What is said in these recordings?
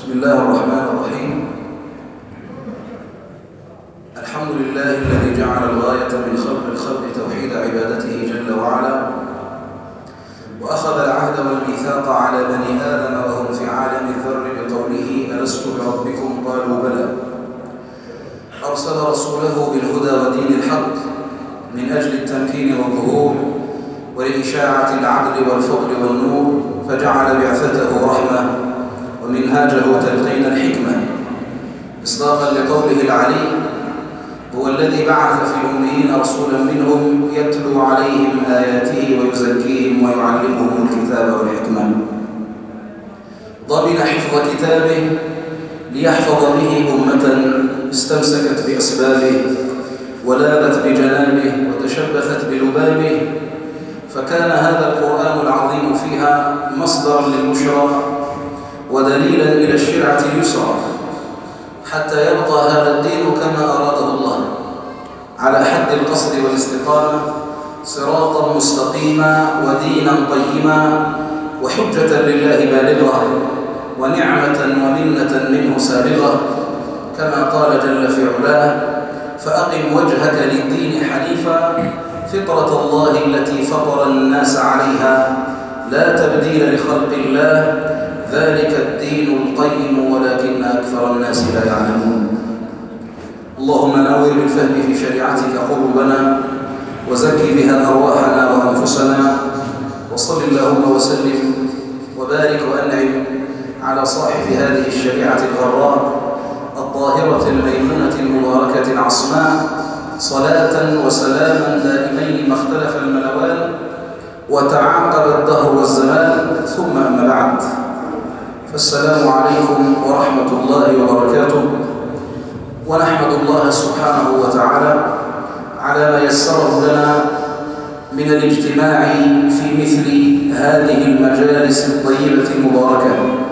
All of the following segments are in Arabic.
بسم الله الرحمن الرحيم. الحمد لله الذي جعل الغاية من خلق الخلق توحيد عبادته جل وعلا، وأخذ العهد والميثاق على بني آدم وهم في عالم الذر بقوله ألست بربكم قالوا بلى. أرسل رسوله بالهدى ودين الحق من أجل التمكين والظهور ولإشاعة العدل والفضل والنور، فجعل بعثته رحمة ومنهاجه تلقين الحكمة إصداقا لقوله العلي: هو الذي بعث في الأميين رسولا منهم يتلو عليهم آياته ويزكيهم ويعلمهم الكتاب والحكمة. ضمن حفظ كتابه ليحفظ به أمة استمسكت بأسبابه ولابت بجنابه وتشبثت بلبابه، فكان هذا القرآن العظيم فيها مصدرا للبشرى ودليلا إلى الشرعة اليسرى، حتى يبقى هذا الدين كما أراده الله على حد القصد والاستقامة، صراطا مستقيما ودينا قيما وحجة لله بالغة ونعمة ومنة منه سابغة، كما قال جل في علاه: فأقم وجهك للدين حنيفا فطرة الله التي فطر الناس عليها لا تبديل لخلق الله ذلك الدين القيم ولكن أكثر الناس لا يعلمون. اللهم نور بالفهم في شريعتك قلوبنا وزكي بها أرواحنا وأنفسنا، وصل اللهم وسلم وبارك وأنعم على صاحب هذه الشريعة الغراء الطاهرة الميمونة المباركة العصماء، صلاة وسلاما دائمين ما اختلف الملوان وتعاقب الدهر والزمان، ثم أما بعد، فالسلام عليكم ورحمة الله وبركاته. ونحمد الله سبحانه وتعالى على ما يسره لنا من الاجتماع في مثل هذه المجالس الطيبة المباركة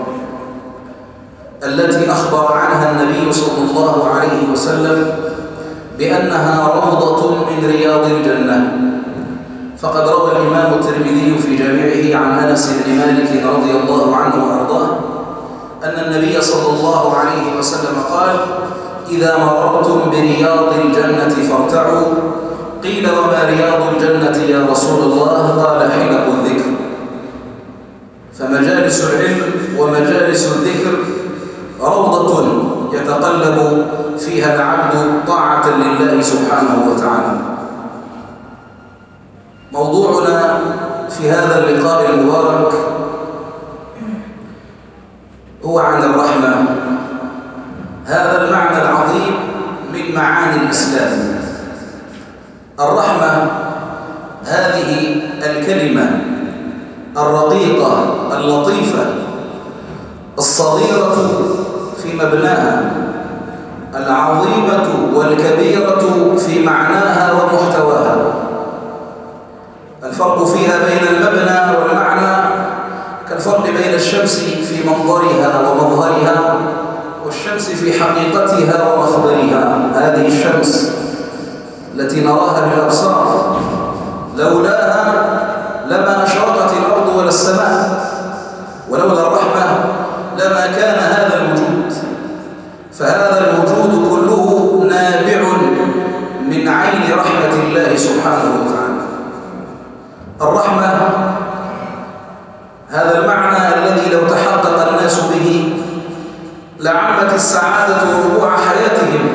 التي أخبر عنها النبي صلى الله عليه وسلم بأنها روضة من رياض الجنة. فقد روى الإمام الترمذي في جامعه عن أنس بن مالك رضي الله عنه وأرضاه أن النبي صلى الله عليه وسلم قال: إذا مررتم برياض الجنة فارتعوا. قيل: وما رياض الجنة يا رسول الله؟ قال: حلق الذكر. فمجالس العلم ومجالس الذكر روضة يتقلب فيها العبد طاعة لله سبحانه وتعالى. موضوعنا في هذا اللقاء المبارك هو عن الرحمة، هذا المعنى العظيم من معاني الإسلام. الرحمة هذه الكلمة الرقيقة اللطيفة الصغيرة في مبناها، العظيمة والكبيرة في معناها ومحتواها. الفرق فيها بين المبنى والمعنى كالفرق بين الشمس في منظرها ومظهرها والشمس في حقيقتها ومخبرها. هذه الشمس التي نراها بالأبصار لولاها لما أشرقت الأرض ولا السماء، ولولا الرحمة لما كان هذا الوجود. فهذا الوجود كله نابع من عين رحمة الله سبحانه وتعالى. الرحمة هذا المعنى الذي لو تحقق الناس به لعمت السعادة ربوع حياتهم،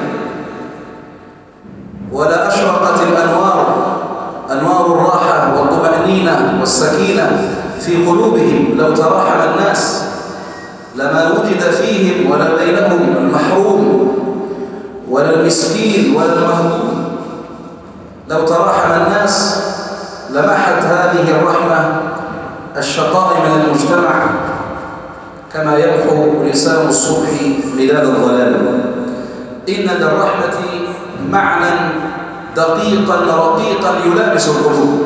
ولا أشرقت الأنوار، أنوار الراحة والطمأنينة والسكينة في قلوبهم لو تراحم الناس، لما وجد فيهم ولا بينهم المحروم ولا المسكين ولا المهضوم. لو تراحم الناس لمحت هذه الرحمة الشقاء من المجتمع كما يمحو لسان الصبح بلاد الظلام. إن للرحمة معنى دقيقا رقيقا يلامس القلوب،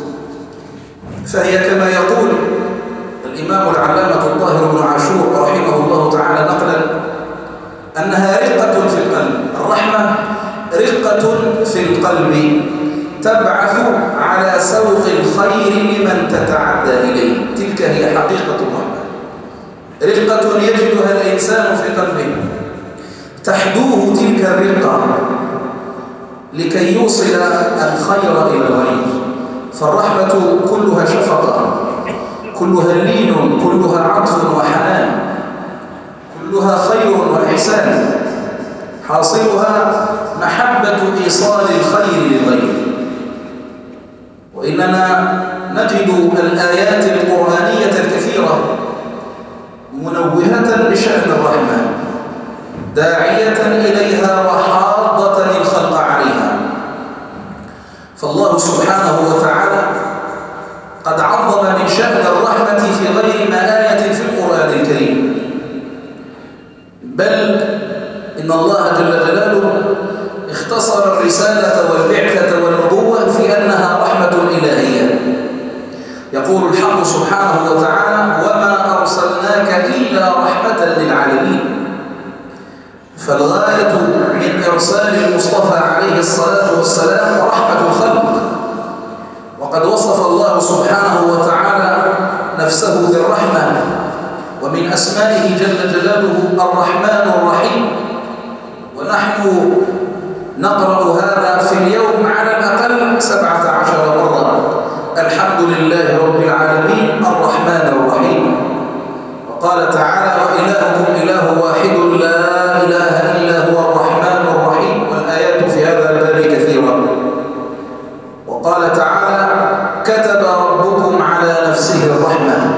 فهي كما يقول الإمام العلامة الطاهر بن عاشور رحمه الله تعالى نقلا أنها رقة في القلب. الرحمة رقة في القلب تبعث على سوق الخير لمن تتعدى إليه. تلك هي حقيقة الرحمة. رقة يجدها الإنسان في قلبه تحدوه تلك الرقة لكي يوصل الخير إلى الغير. فالرحمة كلها شفقة، كلها لين، كلها عطف وحنان، كلها خير وإحسان، حاصلها محبة إيصال الخير للغير. وإننا نجد الآيات القرآنية الكثيرة منوهة بشأن الرحمة، داعية إليها وحاضة الخلق عليها. فالله سبحانه وتعالى قد عظم من شأن الرحمة في غير ما آية في القرآن الكريم، بل إن الله جل جلاله اختصر الرسالة والبعثة والنبوة في أنها رحمة إلهية. يقول الحق سبحانه وتعالى: وما أرسلناك إلا رحمة للعالمين. فالغاية من إرسال المصطفى عليه الصلاة والسلام رحمة الخلق. وقد وصف الله سبحانه وتعالى نفسه بالرحمة، ومن أسمائه جل جلاله الرحمن الرحيم. ونحن نقرأ هذا في اليوم على الأقل 17 مرة: الحمد لله رب العالمين الرحمن الرحيم. وقال تعالى: وإلهكم إله واحد لا إله إلا هو الرحمن الرحيم. والآيات في هذا الباب كثيرة. وقال تعالى: كتب ربكم على نفسه الرحمة.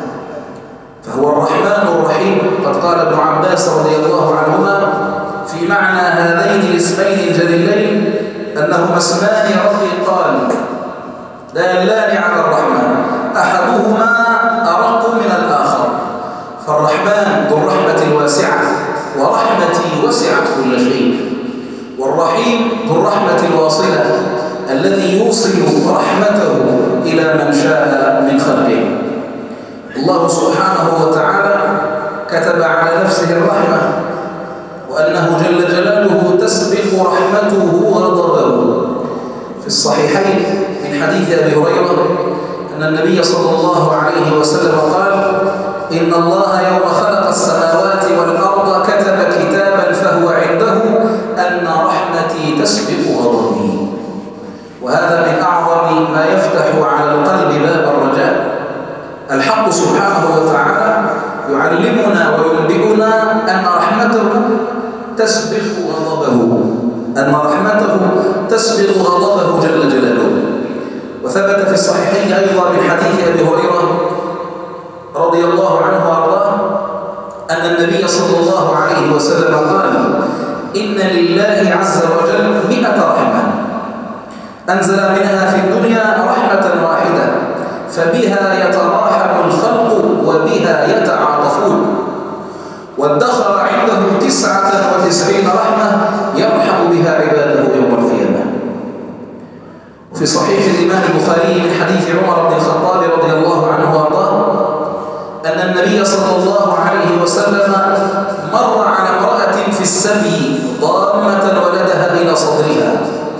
فهو الرحمن الرحيم. قد قال ابن عباس رضي الله عنهما في معنى هذين الاسمين الجليلين أنهما اسمان رقيقان دالان على الرحمة، أحدهما أرق من الآخر. فالرحمن ذو الرحمة الواسعة، ورحمتي وسعت كل شيء. والرحيم ذو الرحمة الواصلة الذي يوصل رحمته إلى من شاء من خلقه. الله سبحانه وتعالى كتب على نفسه الرحمة، وأنه جل جلاله تسبق رحمته غضبه. في الصحيحين من حديث أبي هريرة أن النبي صلى الله عليه وسلم قال: إن الله يوم خلق السماوات والأرض كتب كتابا فهو عنده أن رحمتي تسبق غضبي. وهذا من أعظم ما يفتح على القلب باب الرجاء. الحق سبحانه وتعالى يعلمنا وينبئنا أن رحمته تسبق غضبه، أن رحمته تسبق غضبه جل جلاله. وثبت في الصحيحين أيضا من حديث أبي هريرة رضي الله عنه وأرضاه أن النبي صلى الله عليه وسلم قال: إن لله عز وجل 100 رحمة أنزل منها في الدنيا رحمة واحدة فبها يتراحم الخلق وبها يتعاطفون، وادخر عنده 99 رحمة يرحم بها عباده يوم القيامة. في صحيح الإمام البخاري من حديث عمر بن الخطاب رضي الله عنه وارضاه أن النبي صلى الله عليه وسلم مر على امرأة في السبي ضامة ولدها إلى صدرها،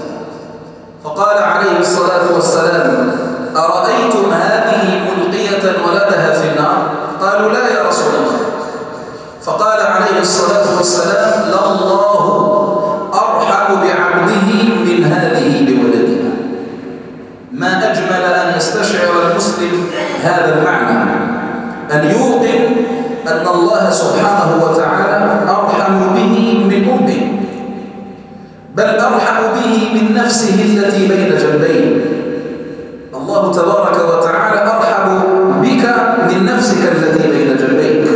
فقال عليه الصلاة والسلام: أرأيتم هذه ملقية ولدها في النار؟ قالوا: لا يا رسول الله. فقال عليه الصلاة والسلام: لله أرحم بعبده من هذه بولدها. ما أجمل أن يستشعر المسلم هذا المعنى، أن يوقن أن الله سبحانه وتعالى أرحم به من أمه، بل أرحم به من نفسه التي بين جنبيه. الله تبارك وتعالى أرحم بك من نفسك التي بين جنبيك،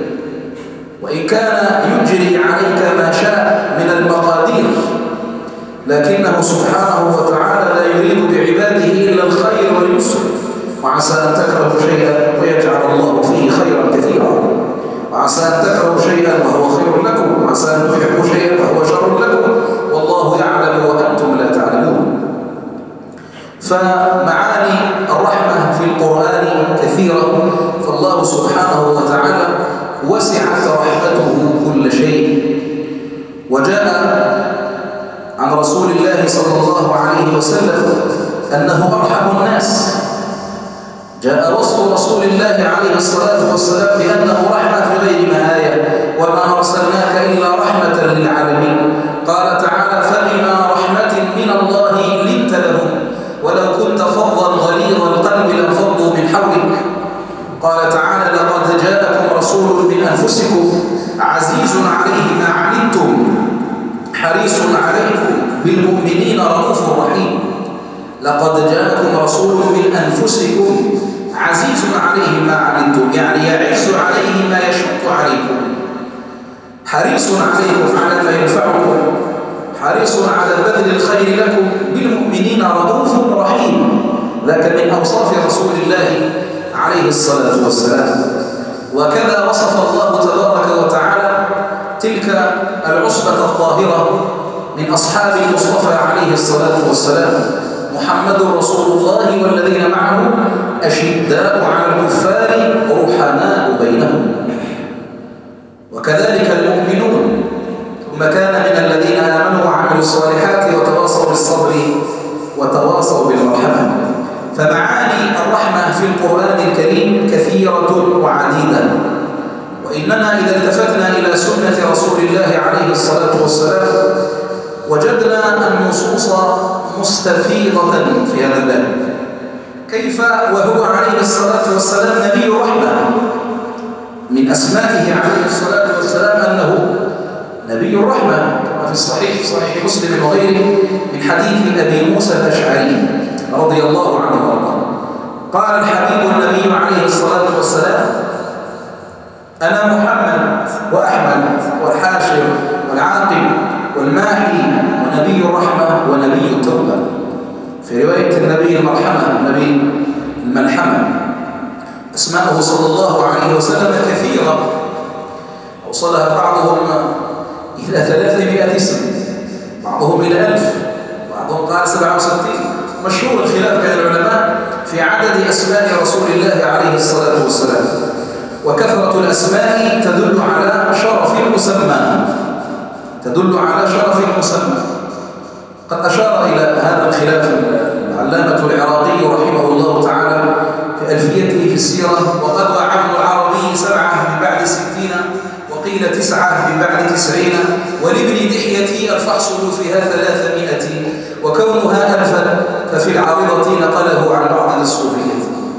وإن كان يجري عليك ما شاء من المقادير، لكنه سبحانه وتعالى لا يريد بعباده إلا الخير واليسر. وعسى أن تكرهوا شيئا ويجعل الله فيه خيرا كثيرا، وعسى أن تكرهوا شيئا وهو خير لكم، وعسى أن تحبوا شيئا وهو شر لكم، والله يعلم وأنتم لا تعلمون. فمعاني الرحمة في القرآن كثيرة، فالله سبحانه وتعالى وسعت رحمته كل شيء. وجاء عن رسول الله صلى الله عليه وسلم أنه أرحم الناس. جاء وصف رسول الله عليه الصلاة والسلام بأنه رحمة في غير نهاية، وما أرسلناك إلا رحمة للعالمين. قال تعالى: فبما رحمة من الله لنت لهم ولو كنت فظا غليظ القلب لانفضوا من حولك. قال تعالى: لقد جاءكم رسول من أنفسكم عزيز عليه ما عنتم حريص عليكم بالمؤمنين رؤوف رحيم. لقد جاءكم رسول من أنفسكم عزيز عليه ما عنتم، يعني يعز عليه ما يشق عليكم، حريص عليكم على ما ينفعكم، حريص على بذل الخير لكم، بالمؤمنين رؤوف رحيم. ذاك من أوصاف رسول الله عليه الصلاة والسلام. وكذا وصف الله تبارك وتعالى تلك العصبة الطاهرة من أصحاب المصطفى عليه الصلاة والسلام: محمد رسول الله والذين معه أشداء على الكفار رحماء بينهم. وكذلك المؤمنون: ثم كان من الذين آمنوا وعملوا الصالحات وتواصوا بالصبر وتواصوا بالمرحمة. فمعاني الرحمة في القرآن الكريم كثيرة وعديدة، وإننا إذا التفتنا إلى سنة رسول الله عليه الصلاة والسلام وجدنا النصوص مستفيضة في هذا الباب. كيف وهو عليه الصلاة والسلام نبي رحمة؟ من أسمائه عليه الصلاة والسلام أنه نبي الرحمة، كما في الصحيح صحيح مسلم وغيره من حديث أبي موسى الأشعري رضي الله عنه وارضاه. قال الحبيب النبي عليه الصلاة والسلام: أنا محمد وأحمد والحاشر والعاقب والماحي ونبي الرحمة ونبي التوبة. في رواية النبي المرحمة، النبي الملحمة. أسماءه صلى الله عليه وسلم كثيرة، أوصلها بعضهم إلى 300 اسم، بعضهم إلى 1000، بعضهم قال 67. مشهور الخلاف بين العلماء في عدد أسماء رسول الله عليه الصلاة والسلام. وكثرة الأسماء تدل على شرف المسمى، تدل على شرف المسمى. قد أشار إلى هذا الخلاف العلامة العراقي رحمه الله تعالى في ألفيته في السيرة: وقد وعد العربي 7 من بعد 60 وقيل 9 من بعد 90 ولابن دحية الفحص فيها 300 وكونها 1000 ففي العارضة نقله عن بعض الصوفية.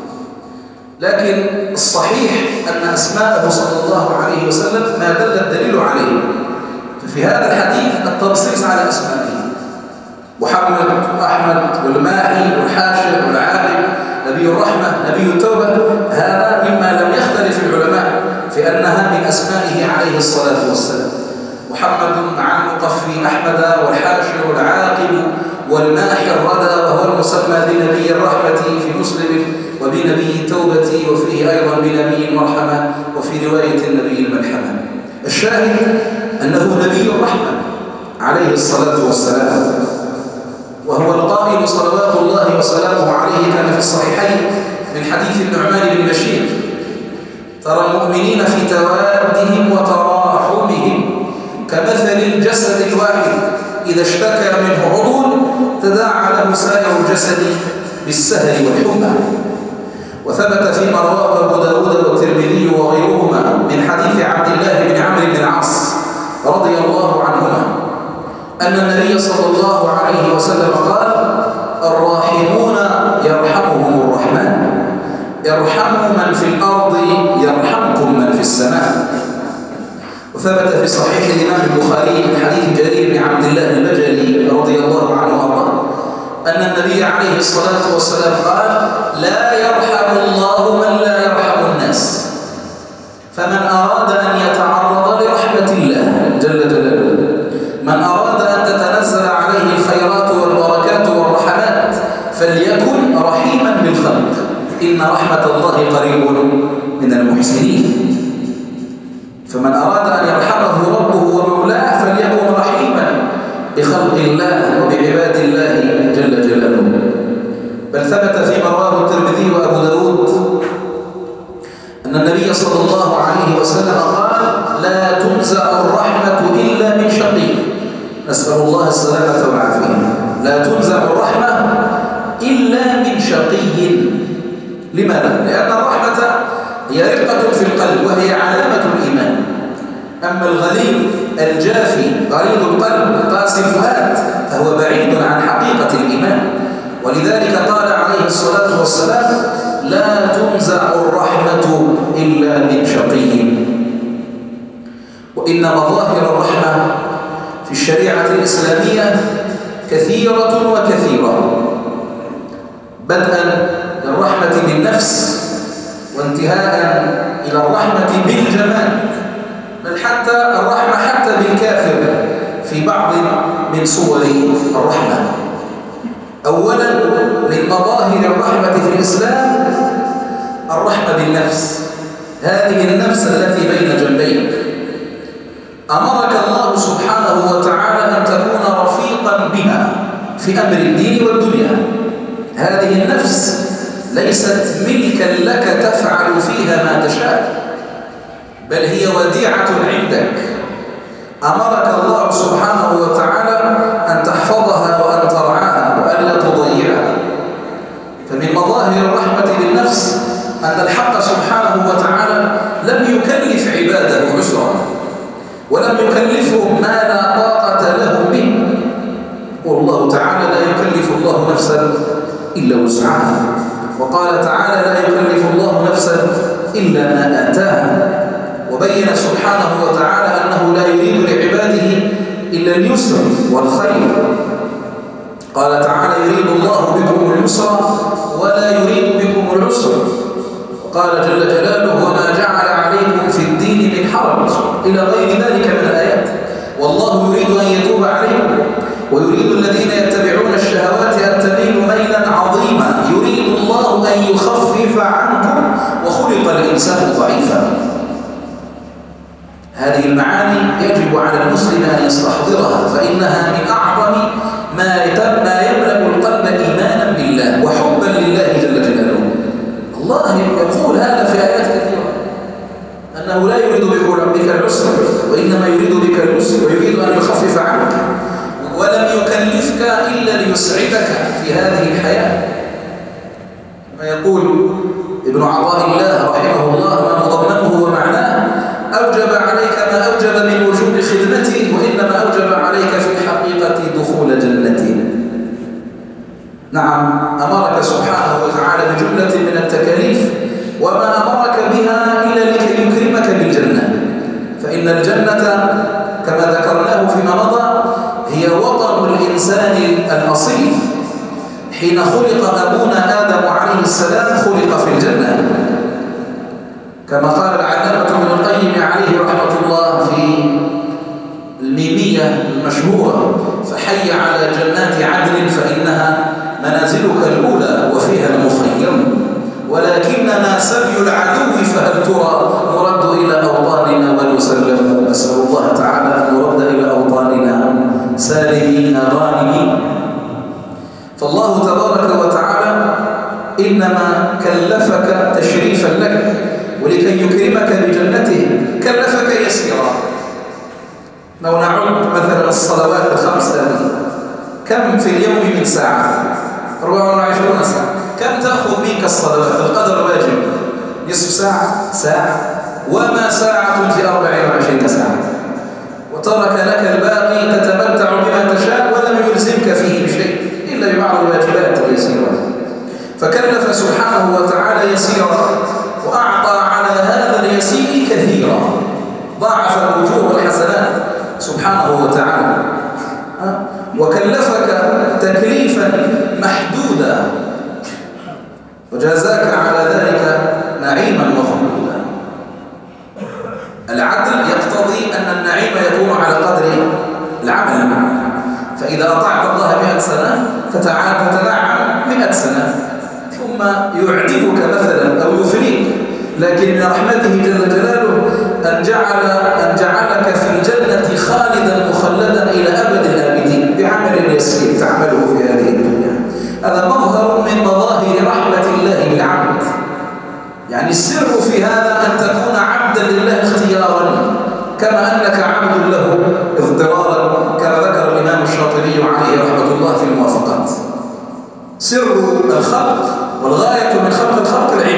لكن الصحيح أن أسماءه صلى الله عليه وسلم ما دل الدليل عليه. ففي هذا الحديث التنصيص على أسمائه: محمد وأحمد والماحي والحاشر والعاقب، نبي الرحمة، نبي التوبة. هذا مما لم يختلف العلماء في أنها من أسمائه عليه الصلاة والسلام. محمد مع المقفي أحمد، والحاشر والعاقب والماحي الردى، وهو المسمى بنبي الرحمة في مسلم، وبنبي التوبة، وفيه أيضا بنبي المرحمة، وفي رواية النبي الملحمة. الشاهد أنه نبي الرحمة عليه الصلاة والسلام، وهو القائل صلوات الله وسلامه عليه كما في الصحيحين من حديث النعمان بن بشير: ترى المؤمنين في توادهم وتراحمهم كمثل الجسد الواحد إذا اشتكى منه عضو تداعى له سائر الجسد بالسهر والحمى. وثبت فيما رواه أبو داود والترمذي وغيرهما من حديث عبد الله بن عمرو بن العاص رضي الله عنهما أن النبي صلى الله عليه وسلم قال: الراحمون يرحمهم الرحمن، ارحموا من في الأرض يرحمكم من في السماء. وثبت في صحيح الإمام البخاري من حديث جرير بن عبد الله البجلي رضي الله عنه وارضاه أن النبي عليه الصلاة والسلام قال: لا يرحم الله من لا يرحم الناس، فمن أراد أن يتعرض لرحمة الله جل جلاله، من أراد أن تتنزل عليه الخيرات والبركات والرحمات فليكن رحيما بالخلق، إن رحمة الله قريب من المحسنين. فمن أراد أن يرحمه ربه ومولاه فليكن رحيما بخلق الله وبعباد الله جل جلاله. بل ثبت فيما رواه الترمذي وأبو داود أن النبي صلى الله عليه وسلم قال: لا تنزع الرحمة إلا من شقي. نسأل الله السلامة والعافية. لا تنزع الرحمة إلا من شقي. لماذا؟ لأن الرحمة هي رقة في القلب وهي علامة الإيمان. أما الغليظ الجافي غليظ القلب قاسي الفؤاد فهو بعيد عن حقيقة الإيمان. ولذلك قال عليه الصلاة والسلام: لا تنزع الرحمة إلا من شقي. وإن مظاهر الرحمة في الشريعة الإسلامية كثيرة وكثيرة، بدءا بالرحمة بالنفس وانتهاء إلى الرحمة بالجمال، بل حتى الرحمة حتى بالكافر في بعض من صور الرحمة. أولا من مظاهر الرحمة في الإسلام الرحمة بالنفس، هذه النفس التي بين جنبيك. أمرك الله سبحانه وتعالى أن تكون رفيقا بها في أمر الدين والدنيا. هذه النفس ليست ملكا لك تفعل فيها ما تشاء، بل هي وديعة عندك. أمرك الله سبحانه وتعالى أن تحفظها وأن ترعاها وأن لا تضيعها. فمن مظاهر الرحمة بالنفس أن الحق سبحانه وتعالى لم يكلف عباده عسرا، ولم يكلفهم ما لا طاقة لهم به. والله تعالى لا يكلف الله نفسا إلا وسعها، وقال تعالى: لا يكلف الله نفسا إلا ما آتاها. وبين سبحانه وتعالى أنه لا يريد لعباده إلا اليسر والخير. قال تعالى: يريد الله بكم اليسر ولا يريد بكم العسر. وقال جل جلاله: وما جعل عليكم في الدين من حرج، إلى غير ذلك من الآيات. والله يريد أن يتوب عليكم ويريد الذين يتبعون الشهوات أن تميلوا ميلا عظيما. يريد الله أن يخفف عنكم وخلق الإنسان ضعيفا. هذه المعاني يجب على المسلم أن يستحضرها، فإنها من أعظم ما يملأ القلب إيمانا بالله وحبا لله جل جلاله. الله يقول هذا في آيات كثيرة، أنه لا يريد بك العسر وإنما يريد بك اليسر، ويريد أن يخفف عنك، ولم يكلفك إلا ليسعدك في هذه الحياة. ما يقول ابن عطاء الله رحمه الله: ما مضمنه ومعناه أوجب عليك ما أوجب من وجوب خدمته، وإنما أوجب عليك في الحقيقة دخول جنته. نعم، أمرك سبحانه وتعالى بجملة من التكاليف، وما أمرك بها إلا لكي يكرمك بالجنة. فإن الجنة كما ذكرناه فيما مضى هي وطن الإنسان الأصيل. حين خلق أبونا آدم عليه السلام خلق في الجنة، كما قال العلامة ابن القيم عليه رحمة الله في الميمية المشهورة: فحي على جنات عدن فإنها منازلك الأولى وفيها المخيم، ولكننا سبي العدو فهل ترى نرد إلى أوطاننا ونسلم. نسأل الله تعالى أن نرد إلى أوطاننا سالمين غانمين. فالله تبارك وتعالى إنما كلفك تشريفا لك ولكي يكرمك بجنته، كلفك يسيرا. لو نعد مثلا الصلوات الخمس هذه، كم في اليوم من ساعة؟ 24 ساعة. كم تأخذ منك الصلوات؟ القدر واجب نصف ساعة، ساعة، وما ساعة في 24 ساعة. وترك لك الباقي تتمتع بما تشاء ولم يلزمك فيه بشيء إلا ببعض الواجبات اليسيرة. فكلف سبحانه وتعالى يسيرا، وأعطى على هذا اليسير كثيرا، ضاعف الأجور والحسنات سبحانه وتعالى. وكلفك تكليفا محدودا، وجازاك على ذلك نعيما وخلودا. العدل يقتضي أن النعيم يكون على قدر العمل، فإذا أطعت الله 100 سنة تتنعم 100 سنة، ثم يعجبك مثلا أو يفريك. لكن من رحمته جل جلاله أن جعلك في الجنة خالدا مخلدا إلى أبد الآبدين بعمل يسير تعمله في هذه الدنيا. هذا مظهر من مظاهر رحمة الله بالعبد. يعني السر في هذا أن تكون عبدا لله اختيارا، كما أنك عبد له اضطرارا، كما ذكر الإمام الشاطبي عليه رحمة الله في الموافقات. سر الخلق والغاية من خلق الخلق العبادة.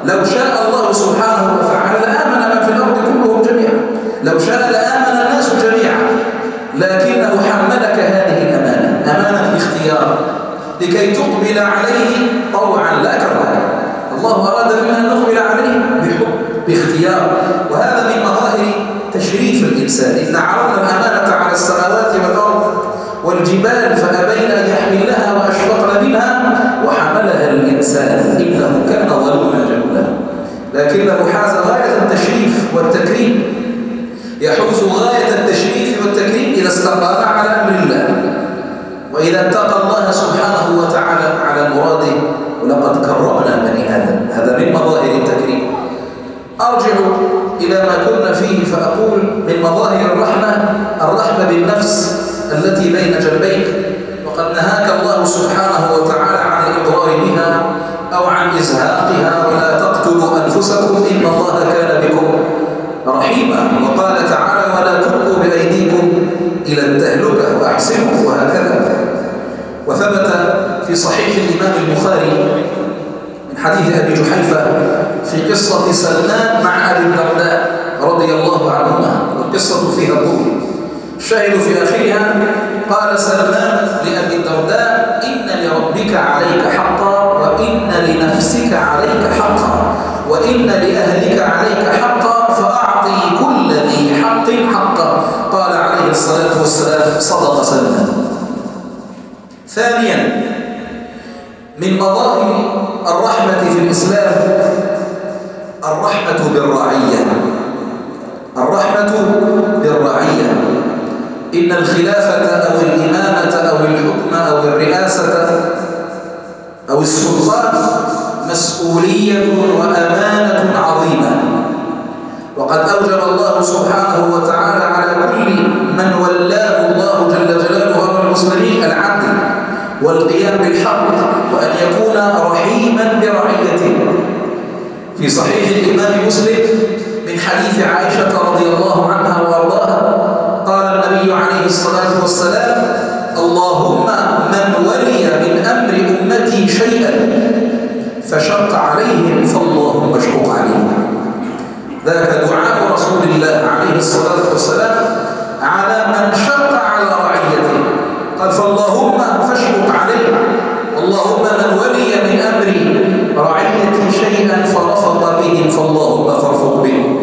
لو شاء الله سبحانه وتعالى لآمن من في الأرض كلهم جميعا، لو شاء لآمن الناس جميعا، لكنه حملك هذه الأمانة، أمانة الاختيار، لكي تقبل عليه طوعا لا كرها. الله أراد منا أن نقبل عليه بحب، باختيار، وهذا من مظاهر تشريف الإنسان. إن عرضنا الأمانة على السماوات والأرض والجبال فأبين أن يحملنها وأشفقن منها وحملها الإنسان إنه كان ظلوما جهولا، لكنه حاز غاية التشريف والتكريم، يحوز غاية التشريف والتكريم إذا استقام على أمر الله، وإذا اتقى الله سبحانه وتعالى على مراده. ولقد كرمنا بني آدم، هذا من مظاهر التكريم. أرجع إلى ما كنا فيه فأقول من مظاهر الرحمة بالنفس التي بين جنبيك، وقد نهاك الله سبحانه وتعالى عن الإضرار بها أو عن إزهاقها. ولا تقتلوا أنفسكم إن الله كان بكم رحيما. وقال تعالى ولا تلقوا بأيديكم إلى التهلكة وأحسنوا، وهكذا. وثبت في صحيح الإمام البخاري من حديث أبي جحيفة في قصة سلمان مع أبي الدرداء رضي الله عنهما، والقصة فيها طول. الشاهد في آخرها قال سلمان لأبي الدرداء إن لربك عليك حقا، وإن لنفسك عليك حقا، وإن لأهلك عليك حقا، فأعطي كل ذي حق حقا. قال عليه الصلاة والسلام صدق سلمان. ثانيا من مظاهر الرحمة في الإسلام الرحمة بالرعية، الرحمة بالرعية. إن الخلافة أو الإمامة أو الحكم أو الرئاسة أو السلطان مسؤولية وأمانة عظيمة، وقد أوجب الله سبحانه وتعالى على كل من ولاه الله جل جلاله أمر المسلمين العدل والقيام بالحق، وأن يكون رحيما برعيته. في صحيح الإمام مسلم من حديث عائشة رضي الله عنها وأرضاها قال النبي عليه الصلاة والسلام اللهم من ولي من أمر أمتي شيئا فشق عليهم فاللهم اشقق عليهم. ذاك دعاء رسول الله عليه الصلاة والسلام على من شق على رعيته، قال فاللهم فاشقق عليه، اللهم من ولي من أمر رعيتي شيئا فرفق بهم فاللهم فارفق بهم.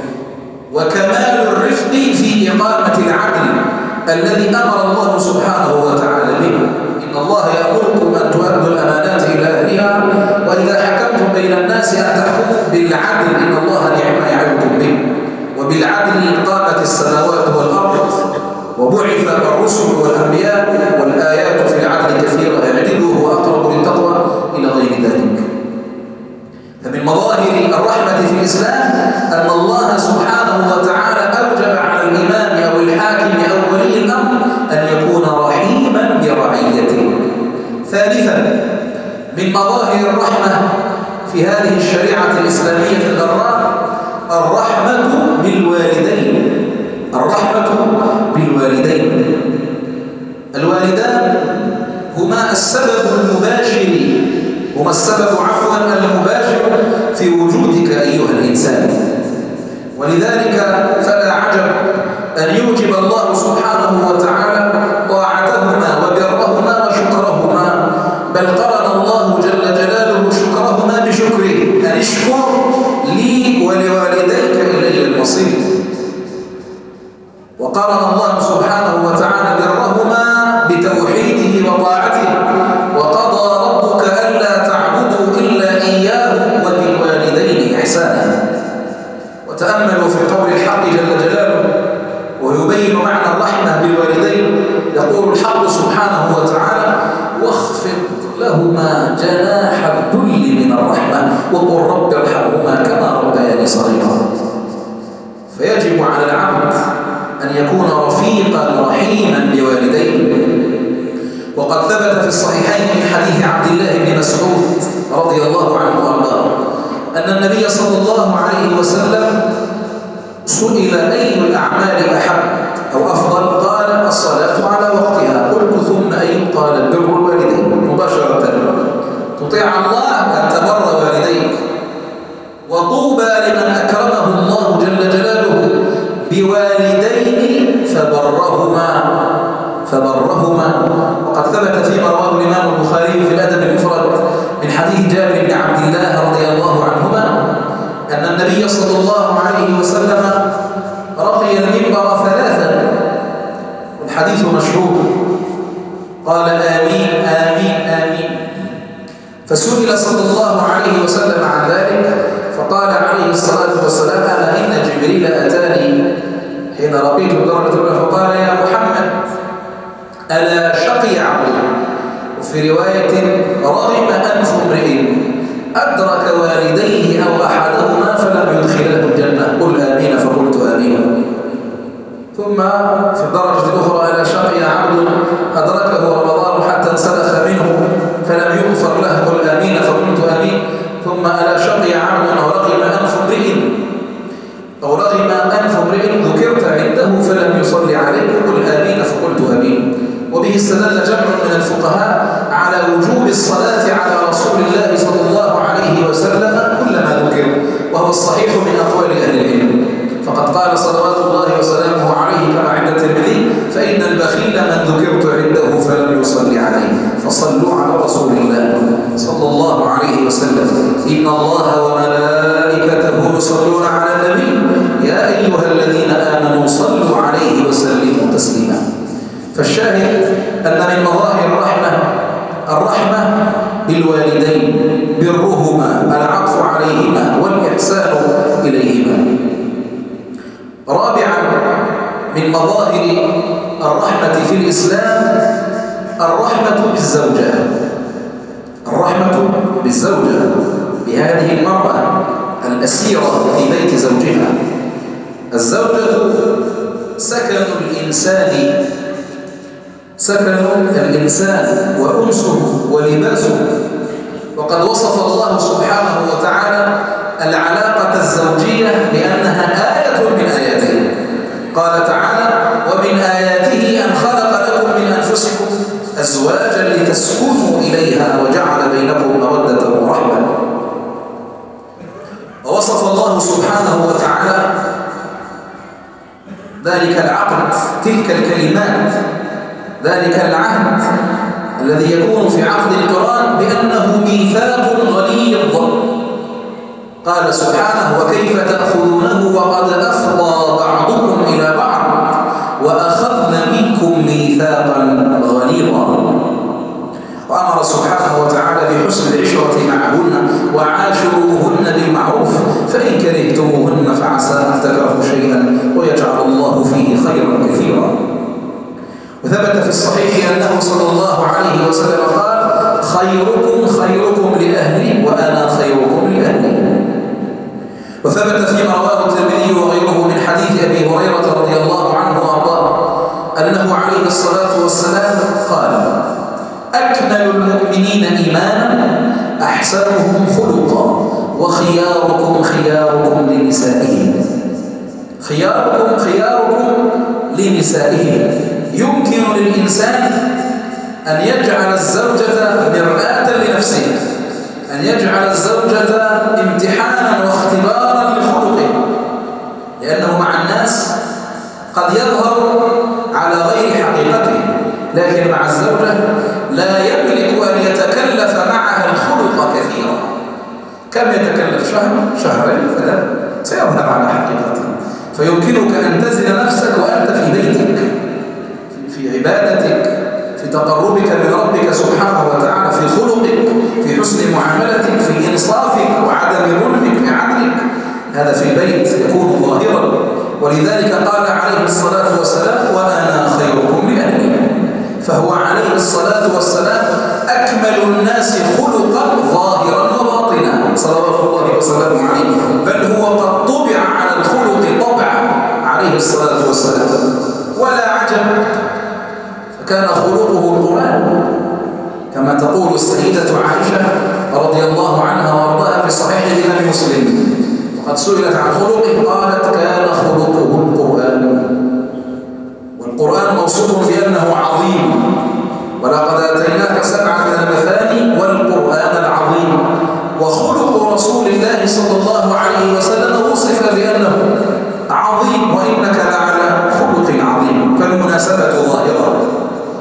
وكمال الرفق في إقامة العدل الذي أمر الله سبحانه وتعالى به. إن الله يأمركم أن تؤدوا الأمانات إلى أهلها وإذا حكمتم بين الناس أن تحكموا بالعدل إن الله نعم يعظكم به. وبالعدل قامت السماوات والأرض وبعث الرسل والأنبياء والآيات في العدل كثيرة، اعدلوا هو أقرب للتقوى إلى غير ذلك. فمن مظاهر الرحمة في الإسلام أن الله سبحانه وتعالى أوجب على الإمام أو الحاكم أو ولي الأمر أن يكون رحيما برعيته. ثالثا من مظاهر الرحمة في هذه الشريعة الإسلامية الغراء الرحمة بالوالدين. الرحمة بالوالدين. الوالدان هما السبب المباشر، هما السبب المباشر في وجودك أيها الإنسان، ولذلك فلا عجب أن يوجب الله سبحانه وتعالى طاعتهما وبرهما وشكرهما، بل قرن الله جل جلاله شكرهما بشكره أن اشكر لي ولوالديك إلي المصير. وقرن الله سبحانه وتعالى برهما بتوحيده وطاعته، وقضى ربك ألا تعبدوا إلا إياه وبالوالدين إحسانا. وتأملوا في قول الحق جل جلاله ويبين معنى الرحمة بالوالدين، يقول الحق سبحانه وتعالى واخفض لهما جناح الذل من الرحمة وقل رب ارحمهما كما ربياني صغيرا. فيجب على العبد أن يكون رفيقا رحيما بوالديه. وقد ثبت في الصحيحين من حديث عبد الله بن مسعود رضي الله عنه وارضاه أن النبي صلى الله عليه وسلم سئل أي الأعمال أحب أو أفضل؟ قال الصلاة على وقتها. قلت ثم أي؟ قال بر الوالدين. مباشرة تطيع الله أن تبر والديك وأرضاهما. وقد ثبت فيما رواه الإمام البخاري في الأدب المفرد من حديث جابر بن عبد الله رضي الله عنهما أن النبي صلى الله عليه وسلم رقي المنبر ثلاثا، والحديث مشهور، قال آمين آمين آمين. فسئل صلى الله عليه وسلم عن ذلك فقال عليه الصلاة والسلام: أما إن جبريل أتاني حين رقيت الدرجة الأولى فقال: يا محمد ألا شقي عبد، وفي رواية: رغم أنف امرئ أدرك والديه أو أحدهما فلم يدخله الجنة، قل آمين، فقلت آمين. ثم في الدرجة الأخرى: ألا شقي عبد أدركه رمضان حتى انسلخ منه فلم يغفر له، قل آمين، فقلت آمين. ثم: ألا شقي عبد رغم أنف امرئ ذكرت عنده فلم يصلي عليه، قل آمين، فقلت آمين. وبه استدل جمع من الفقهاء على وجوب الصلاة على رسول الله صلى الله عليه وسلم كلما ذكر، وهو الصحيح من أقوال أهل العلم. فقد قال صلوات الله وسلامه عليه كما عند الترمذي: فإن البخيل من ذكرت عنده فلم يصلي عليه. فصلوا على رسول الله صلى الله عليه وسلم. إن الله وملائكته يصلون على النبي يا أيها الذين آمنوا صلوا عليه وسلموا تسليما. فالشاهد أن من مظاهر الرحمة بالوالدين برهما، العطف عليهما والإحسان إليهما. رابعا من مظاهر الرحمة في الإسلام الرحمة بالزوجة، بهذه المرأة الأسيرة في بيت زوجها. الزوجة سكن الإنسان وأنسه ولباسه. وقد وصف الله سبحانه وتعالى العلاقة الزوجية بأنها آية من آياته. قال تعالى: ومن آياته أن خلق لكم من أنفسكم أزواجا لتسكنوا إليها وجعل بينكم مودة ورحمة. ووصف الله سبحانه وتعالى ذلك العقد، تلك الكلمات، ذلك العهد الذي يكون في عقد القرآن بأنه ميثاق غليظ. قال سبحانه: وكيف تأخذونه وقد أفضى بعضكم إلى بعض وأخذن منكم ميثاقا غليظا. وأمر سبحانه وتعالى بحسن العشرة معهن وعاشروهن بالمعروف، فإن كرهتموهن فعسى أن تكرهوا شيئا ويجعل الله فيه خيرا كثيرا. وثبت في الصحيح أنه صلى الله عليه وسلم قال: خيركم لأهلي وأنا خيركم لأهلي. وثبت فيما رواه الترمذي وغيره من حديث أبي هريرة رضي الله عنه وأرضاه أنه عليه الصلاة والسلام قال: أكمل المؤمنين إيمانا أحسنهم خلقا وخياركم لنسائهم. خياركم لنسائهم. يمكن للإنسان أن يجعل الزوجة مرآة لنفسه، أن يجعل الزوجة امتحانا واختبارا لخلقه، لأنه مع الناس قد يظهر على غير حقيقته، لكن مع الزوجة لا يملك أن يتكلف معها الخلق كثيرا. كم يتكلف؟ شهرين 3 سيظهر على حقيقته. فيمكنك أن تزن نفسك وأنت في بيتك، في عبادتك، في تقربك من ربك سبحانه وتعالى، في خلقك، في حسن معاملتك، في إنصافك وعدم ظلمك، في عدلك. هذا في البيت يكون ظاهرا. ولذلك قال عليه الصلاة والسلام: وأنا خيركم لأهلي. فهو عليه الصلاة والسلام أكمل الناس خلقا ظاهرا وباطنا صلوات الله وسلامه عليه، بل هو قد طبع على الخلق طبعا عليه الصلاة والسلام. ولا عجب، فكان خلقه القرآن كما تقول السيدة عائشة رضي الله عنها وارضاها في صحيح الإمام مسلم. وقد سئلت عن خلقه قالت: كان خلقه القرآن. والقرآن موصوف بأنه عظيم: ولقد آتيناك 7 من المثاني والقرآن العظيم. وخلق رسول الله صلى الله عليه وسلم وصف بأنه عظيم: وإنك لعلى خلق عظيم. فالمناسبة ظاهرة.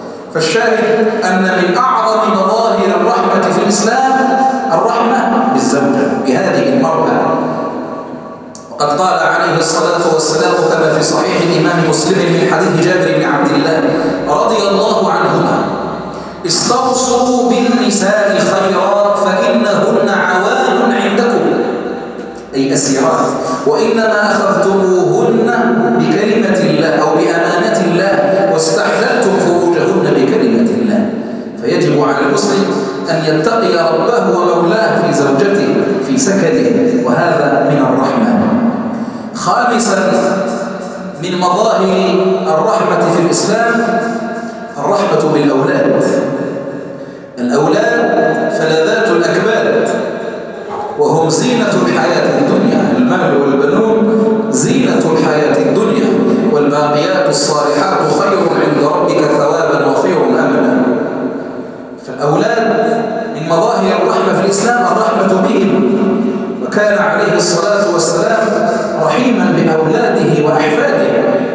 فالشاهد أن من أعظم مظاهر الرحمة في الإسلام الرحمة بالزوجة بهذه المرأة. وقد قال عليه الصلاة والسلام كما في صحيح الإمام مسلم من حديث جابر بن عبد الله رضي الله عنهما: استوصوا بالنساء خيرا فإنهن عوان عندكم، أي أسيرات، وإنما أخذتموهن بكلمة الله أو بأمانة الله واستحللتم فروجهن بكلمة الله. فيجب على المسلم أن يتقي ربه ومولاه في زوجته في سكنه، وهذا من الرحمة. خامسا من مظاهر الرحمة في الإسلام الرحمة بالأولاد. الأولاد فلذات الأكباد وهم زينة الحياة الدنيا، المال والبنون زينة الحياة الدنيا، والباقيات الصالحات خير عند ربك ثوابا وخير أملا. فالأولاد من مظاهر الرحمة في الإسلام الرحمة بهم، وكان عليه الصلاة والسلام رحيما بأولاده وأحفاده.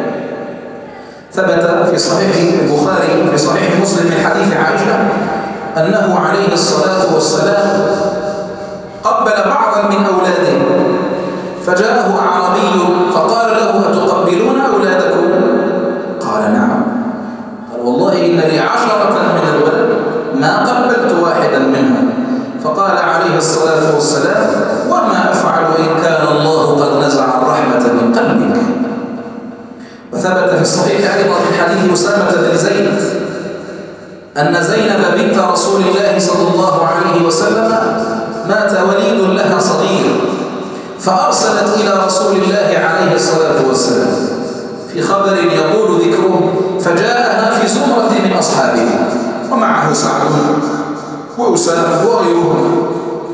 ثبت في صحيح البخاري في صحيح مسلم من حديث عائشة أنه عليه الصلاة والسلام قبل بعضا من أولاده، فجاءه أعرابي فقال له: أتقبلون أولادكم؟ قال: نعم. قال: والله إن لي 10 من الولد ما قبلت واحدا منهم. فقال عليه الصلاة والسلام: وما أفعل إن كان الله قد نزع الرحمة من قلبك. وثبت في الصحيح أيضا من حديث أسامة بن زيد أن زينب بنت رسول الله صلى الله عليه وسلم مات وليد لها صغير، فأرسلت إلى رسول الله عليه الصلاة والسلام في خبر يقول ذكره، فجاءها في زمرة من أصحابه ومعه سعد وأسامة وغيرهم،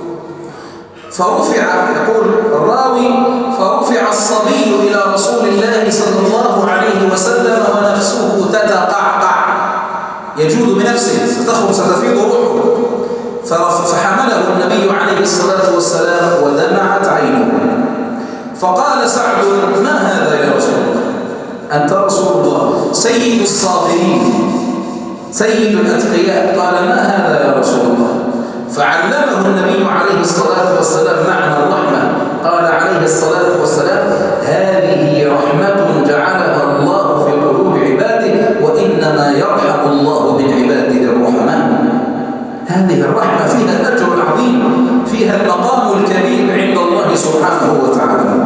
فرفع، يقول الراوي: فرفع الصبي إلى رسول الله صلى الله عليه وسلم ونفسه تتقعقع، يجود بنفسه، ستفيض روحه، فحمله النبي عليه الصلاة والسلام ودمعت عينه. فقال سعد: ما هذا يا رسول الله؟ أنت رسول الله سيد الصابرين سيد الأتقياء. قال: ما هذا يا رسول الله؟ فعلمه النبي عليه الصلاة والسلام معنى الرحمة. قال عليه الصلاة والسلام: هذه رحمة جعلها الله في قلوب عباده، وإنما يرحم الله من عباده الرحمن. هذه الرحمة فيها الأجر العظيم، فيها المقام الكبير عند الله سبحانه وتعالى.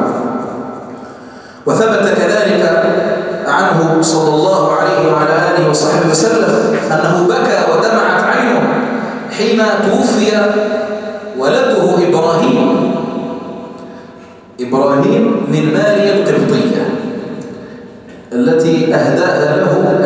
وثبت كذلك عنه صلى الله عليه وعلى آله وصحبه وسلم أنه بكى ودمعت عينه حين توفي ولده إبراهيم من ماريا القبطية التي أهداها له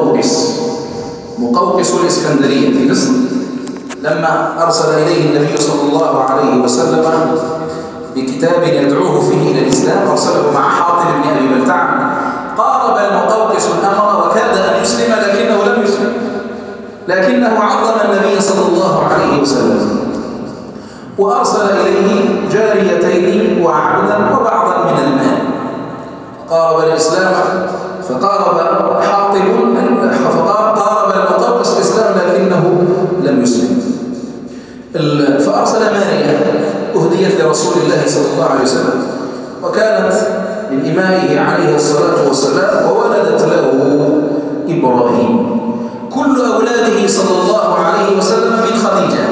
مقوقس الإسكندرية في مصر، لما أرسل إليه النبي صلى الله عليه وسلم بكتاب يدعوه فيه إلى الإسلام، أرسله مع حاطب بن أبي بلتعة. قارب المقوقس الأمر وكاد أن يسلم لكنه لم يسلم، لكنه عظم النبي صلى الله عليه وسلم، وأرسل إليه جاريتين وعبدا وبعضا من المال. قارب الإسلام، فقارب حاطب، فقارب المقوقس الإسلام لكنه لم يسلم. فأرسل ماريا أهديت لرسول الله صلى الله عليه وسلم، وكانت من إمائه عليه الصلاة والسلام، وولدت له إبراهيم. كل أولاده صلى الله عليه وسلم من خديجة،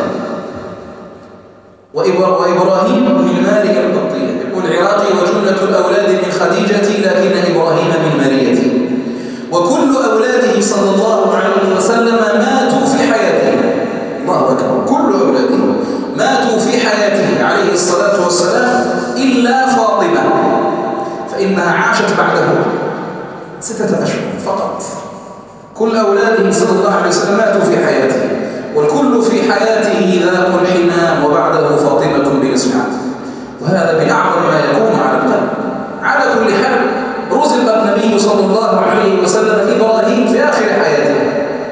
وإبراهيم من ماريا القبطية. يقول العراقي: وجملة الأولاد من خديجة لكن إبراهيم من ماريته. وكل أولاده صلى الله عليه وسلم ماتوا في حياته. الله أكبر! كل أولاده ماتوا في حياته عليه الصلاة والسلام إلا فاطمة، فإنها عاشت بعده 6 أشهر فقط. كل أولاده صلى الله عليه وسلم ماتوا في حياته، والكل في حياته ذاق الحمام، وبعده فاطمة بنصف عام. وهذا من أعظم ما يكون على القلب. على كل حال، رزق النبي صلى الله عليه وسلم إبراهيم في آخر حياته.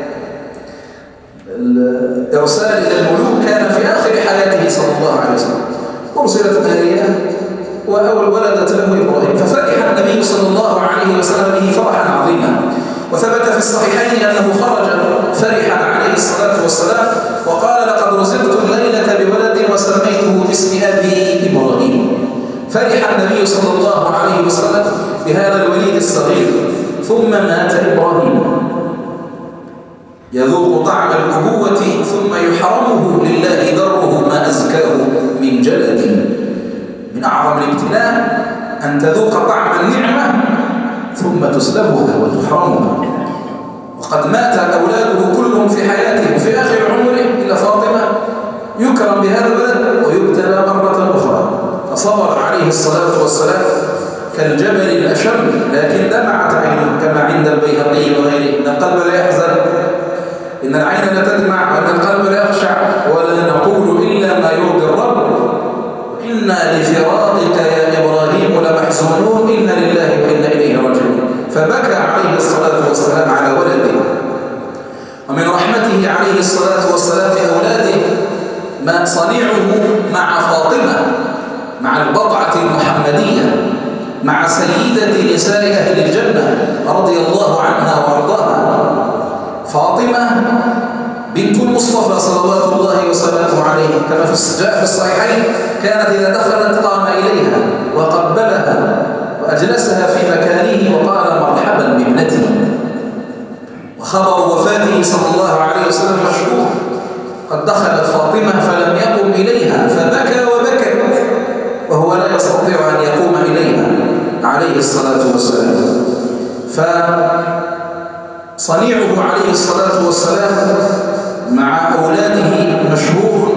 الإرسال إلى الملوك كان في آخر حياته صلى الله عليه وسلم. أرسلت ماريا وولدت له إبراهيم، ففرح النبي صلى الله عليه وسلم به فرحا عظيما. وثبت في الصحيحين أنه خرج فرح عليه الصلاة والسلام وقال لقد رزقت الليلة بولد وسميته باسم أبي إبراهيم. فرح النبي صلى الله عليه وسلم بهذا الوليد الصغير. ثم مات إبراهيم يذوق طعم الأبوة ثم يحرمه لله دره ما أزكاه من جلد. من أعظم الابتلاء أن تذوق طعم النعمة ثم تسلبها وتحرمها. وقد مات أولاده كلهم في حياته وفي آخر عمره إلى فاطمة يكرم بهذا الولد ويبتلى مرة أخرى. فصبر عليه الصلاة والسلام كالجبل الأشم لكن دمعت عينه كما عند البيهقي وغيره. إن القلب لا يحزن، إن العين لا تدمع، وإن القلب لا يخشع، ولا نقول إلا ما يرضي الرب. إنا لفراقك يا إبراهيم لمحزونون، إنا لله وإنا إليه راجعون. فبكى عليه الصلاة والسلام على ولده. ومن رحمته عليه الصلاة والسلام بأولاده ما صنيعه مع فاطمة، مع البضعة المحمدية، مع سيدة نساء أهل الجنة رضي الله عنها وارضاها. فاطمة بنت المصطفى صلوات الله وسلامه عليه كما جاء في الصحيحين كانت إذا دخلت قام إليها وقبلها وأجلسها في مكانه وقال مرحبا بابنتي. وخبر وفاته صلى الله عليه وسلم مشهور. قد دخلت فاطمة فلم يقم إليها فبكى وبكت وهو لا يستطيع أن يقوم إليها عليه الصلاة والسلام. فصنيعه عليه الصلاة والسلام مع أولاده مشهور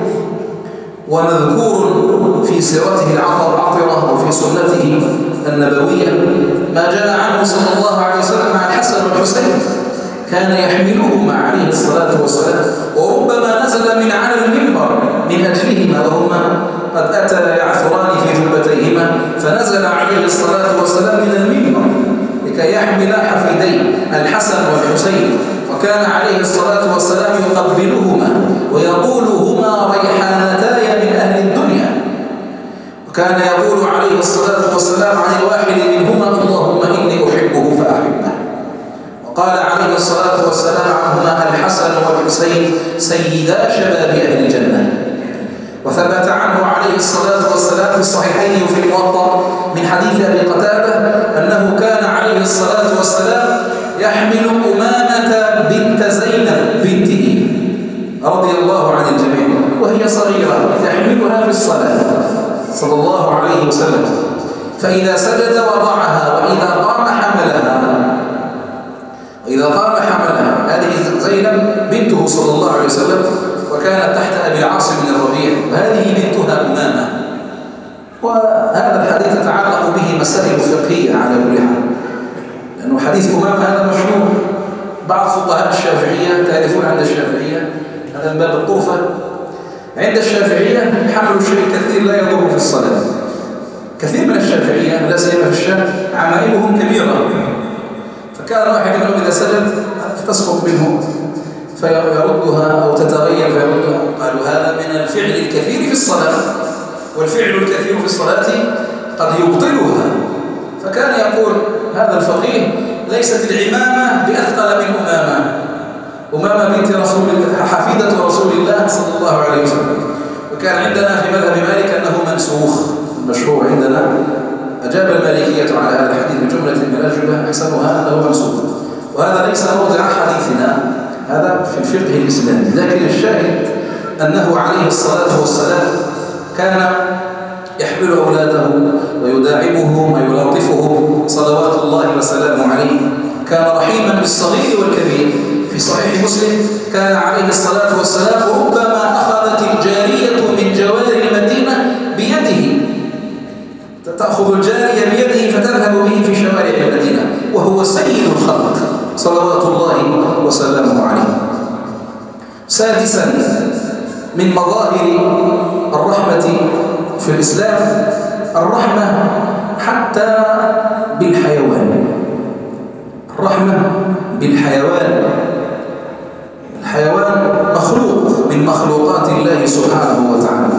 ومذكور في سيرته العطرة وفي سنته النبوية. ما جاء عنه صلى الله عليه وسلم مع الحسن والحسين كان يحملهما عليه الصلاة والسلام، وربما نزل من على المنبر من أجلهما وهما قد أتى يعثران في جبتيهما، فنزل عليه الصلاة والسلام من المنبر لكي يحمل حفيديه الحسن والحسين. وكان عليه الصلاة والسلام يقبلهما ويقول هما ريحانتاي من أهل الدنيا. وكان يقول عليه الصلاة والسلام عن الواحد منهما اللهم إني أحبه فأحبه. وقال عليه الصلاة والسلام عنهما الحسن والحسين سيدا شباب أهل الجنة. وثبت عنه عليه الصلاة والسلام في الصحيحين وفي الموطأ من حديث أبي قتادة أنه كان عليه الصلاة والسلام يحمل أمامة بنت زينب بنته رضي الله عن الجميع وهي صغيرة يحملها في الصلاة صلى الله عليه وسلم، فإذا سجد وضعها وإذا قام حملها. هذه زينب بنته صلى الله عليه وسلم وكانت تحت أبي العاص بن الربيع، وهذه بنتها أمامة. وهذا الحديث يتعلق به مسائل فقهية على كل حال، لأنه حديث أمامة هذا مشهور. بعض فقهاء الشافعية تعرفون عند الشافعية هذا من باب الطرفة، عند الشافعية حمل شيء كثير لا يضر في الصلاة. كثير من الشافعية لا سيما في الشام عمائمهم كبيرة، فكان واحد منهم إذا سجد تسقط منه فيردها أو تتغير فيردها. قالوا هذا من الفعل الكثير في الصلاة، والفعل الكثير في الصلاة قد يبطلها. فكان يقول هذا الفقيه ليست العمامة بأثقل من أمامة بنت رسول الله حفيدة رسول الله صلى الله عليه وسلم. وكان عندنا في مذهب مالك أنه منسوخ المشهور عندنا. أجاب المالكية على هذا الحديث بجملة من الأجوبة أحسنها أنه منسوخ، وهذا ليس موضع حديثنا، هذا في الفقه الإسلامي. لكن الشاهد أنه عليه الصلاة والسلام كان يحمل أولاده ويداعبهم ويلاطفهم صلوات الله وسلامه عليه. كان رحيما بالصغير والكبير. في صحيح مسلم كان عليه الصلاة والسلام ربما أخذت الجارية من جوار المدينة بيده، تأخذ الجارية بيده فتذهب به في شوارع المدينة، وهو سيد الخلق صلوات الله وسلامه عليه. سادسا من مظاهر الرحمة في الإسلام الرحمة حتى بالحيوان. الرحمة بالحيوان. الحيوان مخلوق من مخلوقات الله سبحانه وتعالى،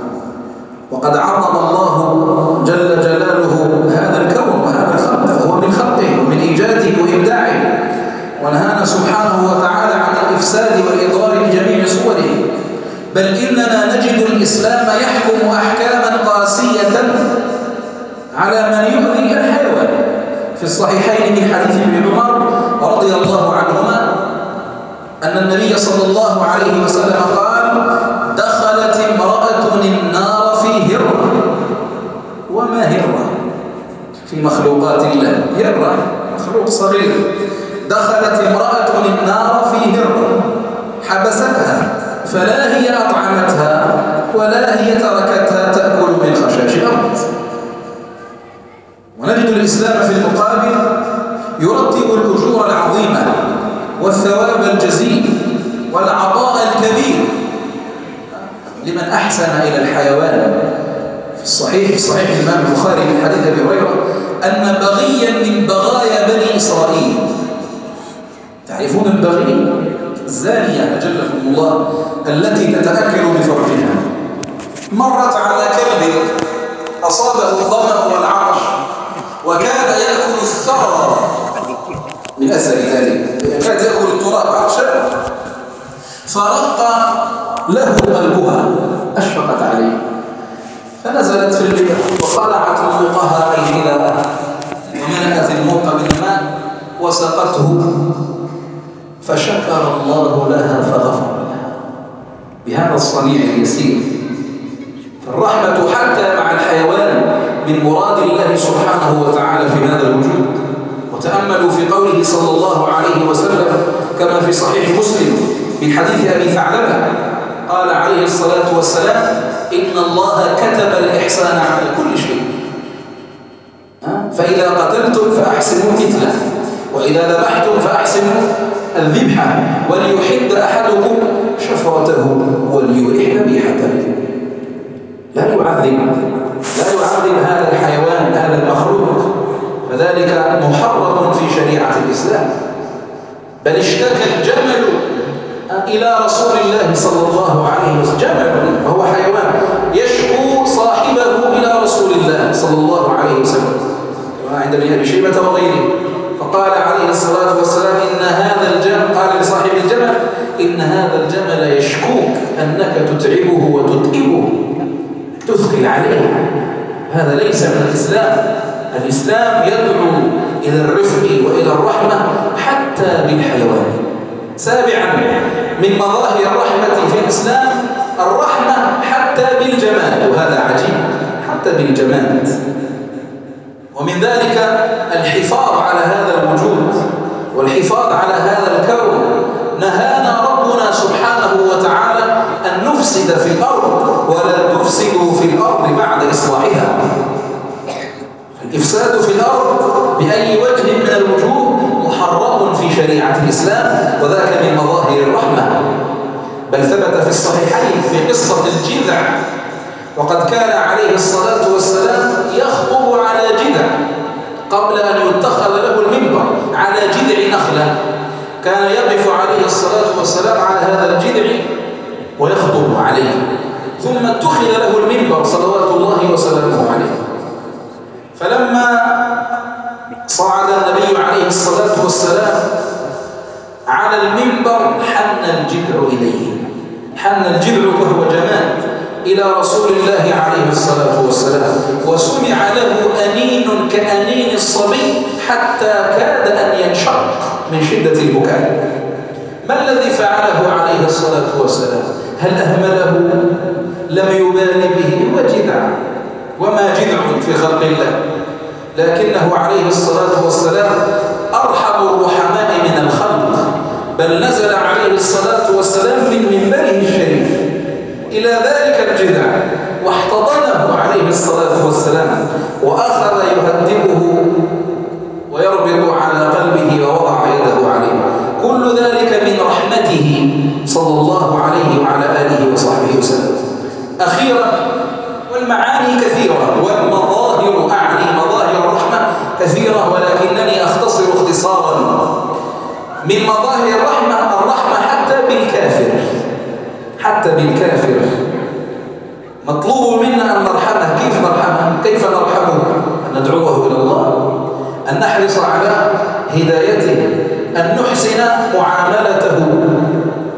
وقد عظم الله جل جلاله هذا الكون وهذا الخلق، فهو من خلقه ومن إيجاده وإبداعه. ونهانا سبحانه وتعالى عن الإفساد والإضرار بجميع صوره، بل إننا نجد الإسلام يحكم أحكاما قاسية على من يؤذي الحيوان. في الصحيحين من حديث ابن عمر رضي الله عنهما أن النبي صلى الله عليه وسلم قال: دخلت امرأة النار في هرة. وما هرة في مخلوقات الله؟ هرة مخلوق صغير. دخلت امرأة النار في هرة حبستها، فلا هي أطعمتها ولا هي تركتها تأكل من خشاش الأرض. ونجد الإسلام في المقابل يرتب الأجور العظيمة والثواب الجزيل والعطاء الكبير لمن أحسن إلى الحيوان. في صحيح الإمام البخاري من حديث أبي هريرة أن بغيا من بغايا بني إسرائيل، تعرفون البغي؟ الزانية أجلكم الله التي تتأكل بفرجها، مرت على كلب أصابه الظمأ والعطش وكان يأكل الثرى من أثر ذلك، كان يأكل التراب عطشا، فرق له قلبها، أشفقت عليه فنزلت في البئر وخلعت موقها أي غذاءها وملأت الموق بالماء وسقته، فشكر الله لها فغفر لها بهذا الصنيع اليسير. فالرحمة حتى مع الحيوان من مراد الله سبحانه وتعالى في هذا الوجود. وتأملوا في قوله صلى الله عليه وسلم كما في صحيح مسلم من حديث أبي ثعلبة قال عليه الصلاة والسلام: إن الله كتب الإحسان على كل شيء، فإذا قتلتم فأحسنوا قتله، وإذا ذبحتم فأحسنوا الذبحة، وليحد أحدكم شفرته وليرح ذبيحته. لا يعذب هذا الحيوان هذا المخلوق، فذلك محرم في شريعة الإسلام. بل اشتكى الجمل إلى رسول الله صلى الله عليه وسلم، جمل وهو حيوان يشكو صاحبه إلى رسول الله صلى الله عليه وسلم عند ابن أبي شيبة وغيره، فقال عليه الصلاة والسلام: إن هذا الجمل، قال لصاحب الجمل: إن هذا الجمل يشكوك أنك تتعبه وتتئبه تثقل عليه. هذا ليس من الإسلام. الإسلام يدعو إلى الرفق وإلى الرحمة حتى بالحيوان. سابعا من مظاهر الرحمة في الإسلام الرحمة حتى بالجماد، وهذا عجيب، حتى بالجماد. ومن ذلك الحفاظ على هذا الوجود والحفاظ على هذا الكون. نهانا ربنا سبحانه وتعالى أن نفسد في الأرض ولا تفسدوا في الأرض بعد إصلاحها. الإفساد في الأرض بأي وجه من الوجوه محرم في شريعة الإسلام، وذاك من مظاهر الرحمة. بل ثبت في الصحيحين في قصة الجذع، وقد كان عليه الصلاة والسلام يخطب على جذع قبل أن يتخذ له المنبر، على جذع نخلة كان يقف عليه الصلاة والسلام على هذا الجذع ويخطب عليه، ثم اتخذ له المنبر صلوات الله وسلامه عليه. فلما صعد النبي عليه الصلاة والسلام على المنبر حن الجذع إليه، حن الجذع وهو جماد إلى رسول الله عليه الصلاة والسلام، وسمع له أنين كأنين الصبي حتى كاد أن ينشق من شدة البكاء. ما الذي فعله عليه الصلاة والسلام؟ هل أهمله؟ لم يبال به؟ هو جذع، وما جذع في خلق الله، لكنه عليه الصلاة والسلام أرحم الرحماء من الخلق، بل نزل عليه الصلاة والسلام من منبره الشريف إلى ذلك الجذع واحتضنه عليه الصلاة والسلام، وأخذ يهدئه ويربط على قلبه ووضع يده عليه. كل ذلك من رحمته صلى الله عليه وعلى آله وصحبه وسلم. أخيرا، والمعاني كثيرة والمظاهر، أعني مظاهر الرحمة كثيرة، ولكنني أختصر اختصارا. من مظاهر الرحمة حتى بالكافر، حتى بالكافر مطلوب منا أن نرحمه. كيف نرحمه؟ كيف نرحمه؟ أن ندعوه إلى الله، أن نحرص على هدايته، أن نحسن معاملته،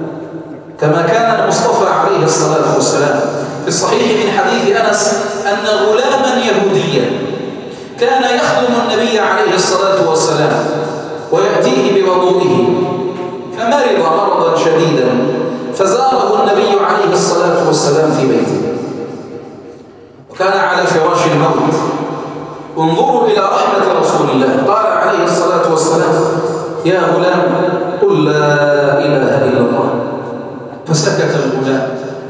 كما كان المصطفى عليه الصلاة والسلام في الصحيح من حديث أنس أن غلاما يهوديا كان يخدم النبي عليه الصلاة والسلام ويأتيه بوضوئه، فمرض مرضا شديدا فزاره النبي عليه الصلاة والسلام في بيته، وكان على فراش الموت. انظروا إلى رحمة رسول الله، قال عليه الصلاة والسلام: يا غلام قل لا إله إلا الله. فسكت الغلام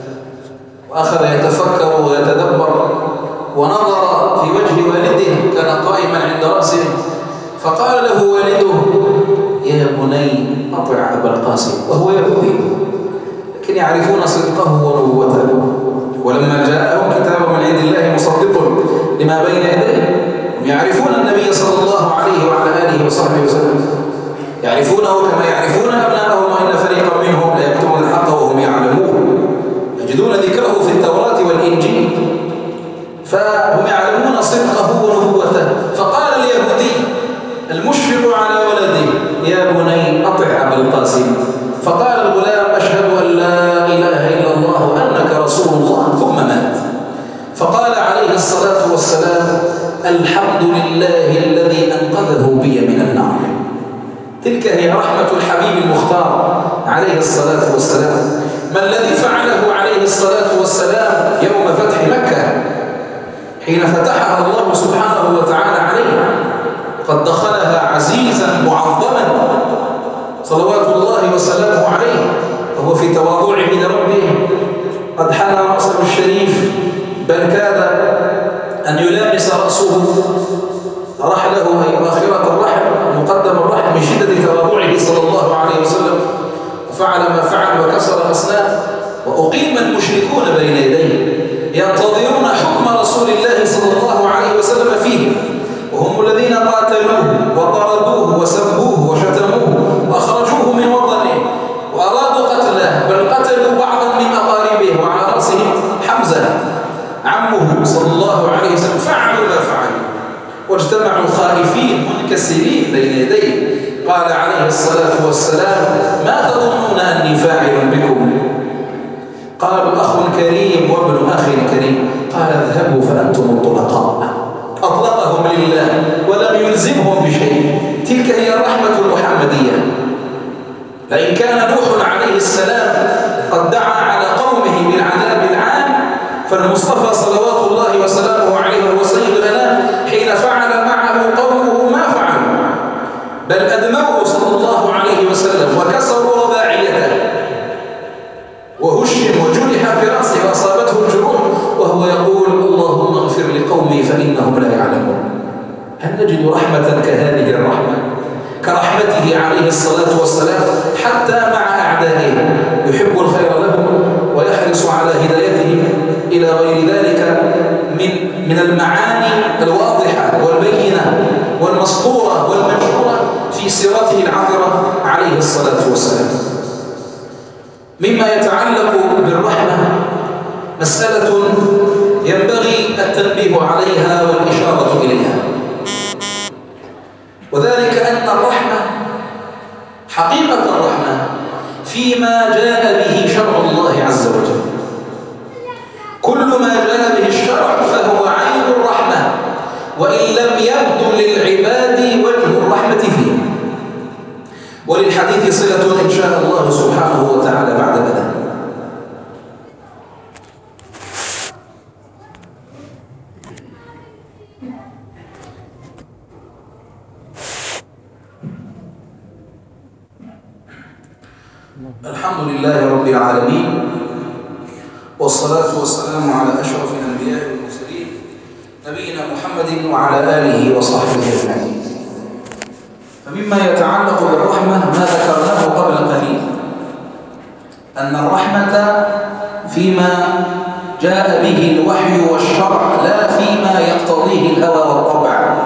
وأخذ يتفكر ويتدبر، ونظر في وجه والده كان قائما عند رأسه، فقال له والده: يا بني أطع أبا القاسم. وهو يهودي لكن يعرفون صدقه ونبوته، ولما جاءهم كتاب من عند الله مصدق لما بين يديه، هم يعرفون النبي صلى الله عليه وعلى آله وصحبه وسلم، يعرفونه كما يعرفون أبناءهم، وإن فريقا منهم لا يكتمون الحق وهم يعلمون، يجدون ذكره في التوراة والإنجيل، فهم يعلمون صدقه ونبوته. فقال اليهودي المشفق على ولده: يا بني أطع أبا القاسم. فقال الغلام: أشهد أن لا إله إلا الله وأنك رسول الله، ثم مات. فقال عليه الصلاة والسلام: الحمد لله الذي أنقذه بي من النار. تلك هي رحمة الحبيب المختار عليه الصلاة والسلام. ما الذي فعله عليه الصلاة والسلام يوم فتح مكة حين فتحها الله سبحانه وتعالى عليه؟ قد دخلها عزيزا معظما صلوات الله وسلامه عليه، وهو في تواضعه لربه قد حنى رأسه الشريف، بل كاد أن يلامس رأسه رحله، أي آخرة الرحل مقدم الرحل، من شدة تواضعه صلى الله عليه وسلم. وفعل ما فعل وكسر الأصنام، وأقيم المشركون بين يديه ينتظرون حكم رسول الله صلى الله عليه وسلم فيهم، وهم الذين قاتلوه وطردوه وسبوه وشتموه وأخرجوه من وطنه وأرادوا قتله، بل قتلوا بعضا من أقاربه، وعلى رأسهم حمزة عمه صلى الله عليه وسلم. فعلوا ما فعلوا واجتمعوا خائفين منكسرين بين يديه. قال عليه الصلاة والسلام: ما تظنون أني فاعل بكم؟ قالوا: أخ كريم وابن أخ كريم. قال: اذهبوا فأنتم الطلقاء. أطلقهم لله ولم يلزمهم بشيء. تلك هي الرحمة المحمدية. لئن كان نوح عليه السلام قد دعا على قومه بالعذاب العام، فالمصطفى صلوات الله وسلامه عليه هو سيد لنا حين فعل معه قومه ما فعلوا، بل أدموه صلى الله عليه وسلم وكسروا رباعيته، وهشم وجرح في رأسه وأصابته الجروح وهو يقول: اللهم اغفر لقومي فإنهم لا يعلمون. هل نجد رحمة كهذه الرحمة، كرحمته عليه الصلاة والسلام حتى مع أعدائه؟ يحب الخير لهم ويحرص على هدايتهم إلى غير ذلك من المعاني الواضحة والبينة والمسطورة والمنشورة في سيرته العطرة عليه الصلاة والسلام. مما يتعلق بالرحمة مسألة ينبغي التنبيه عليها والإشارة إليها، وذلك أن الرحمة، حقيقة الرحمة فيما جاء به شرع الله عز وجل. كل ما جاء به الشرع فهو عين الرحمة، وإن لم يبدو للعباد وجه الرحمة فيه. وللحديث صلة إن شاء الله سبحانه وتعالى بعد الأذان. الحمد لله رب العالمين، والصلاة والسلام على أشرف الأنبياء والمرسلين نبينا محمد وعلى آله وصحبه أجمعين. فمما يتعلق بالرحمة ما ذكرناه قبل قليل، أن الرحمة فيما جاء به الوحي والشرع، لا فيما يقتضيه الهوى والطبع.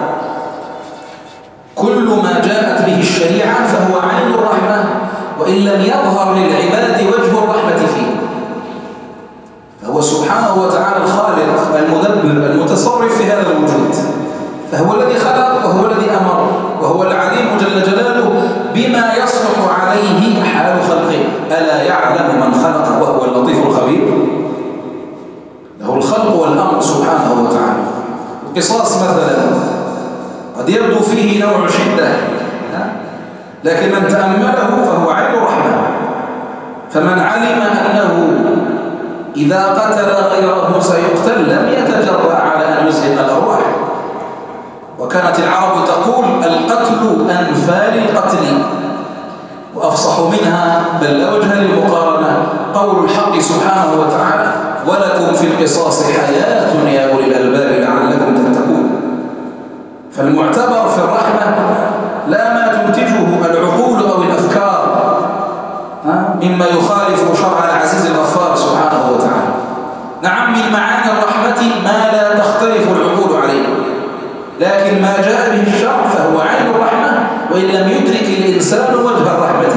كل ما جاءت به الشريعة فهو عين الرحمة، وإن لم يظهر للعباد وجه الرحمة فيه. فهو سبحانه وتعالى الخالق المدبر المتصرف في هذا الوجود، فهو الذي خلق وهو الذي أمر، وهو العليم جل جلاله بما يصلح عليه حال خلقه. ألا يعلم من خلق وهو اللطيف الخبير؟ له الخلق والأمر سبحانه وتعالى. القصاص مثلا قد يبدو فيه نوع شدة، لكن من تأمله فهو عين الرحمة. فمن علم أنه إذا قتل غيره سيقتل لم يتجرأ على أن يزهق الأرواح. وكانت العرب تقول: القتل أنفى للقتل. وأفصح منها بل لا وجه للمقارنة قول الحق سبحانه وتعالى: ولكم في القصاص حياة يا أولي الألباب لعلكم تتقون. فالمعتبر في الرحمة لا ما تنتجه العقول أو الأفكار مما يخالف شرع العزيز الغفار سبحانه وتعالى. نعم، من معاني الرحمة ما لا تختلف العقول عليه، لكن ما جاء به الشرع فهو عين الرحمة، وإن لم يدرك الإنسان وجه الرحمة.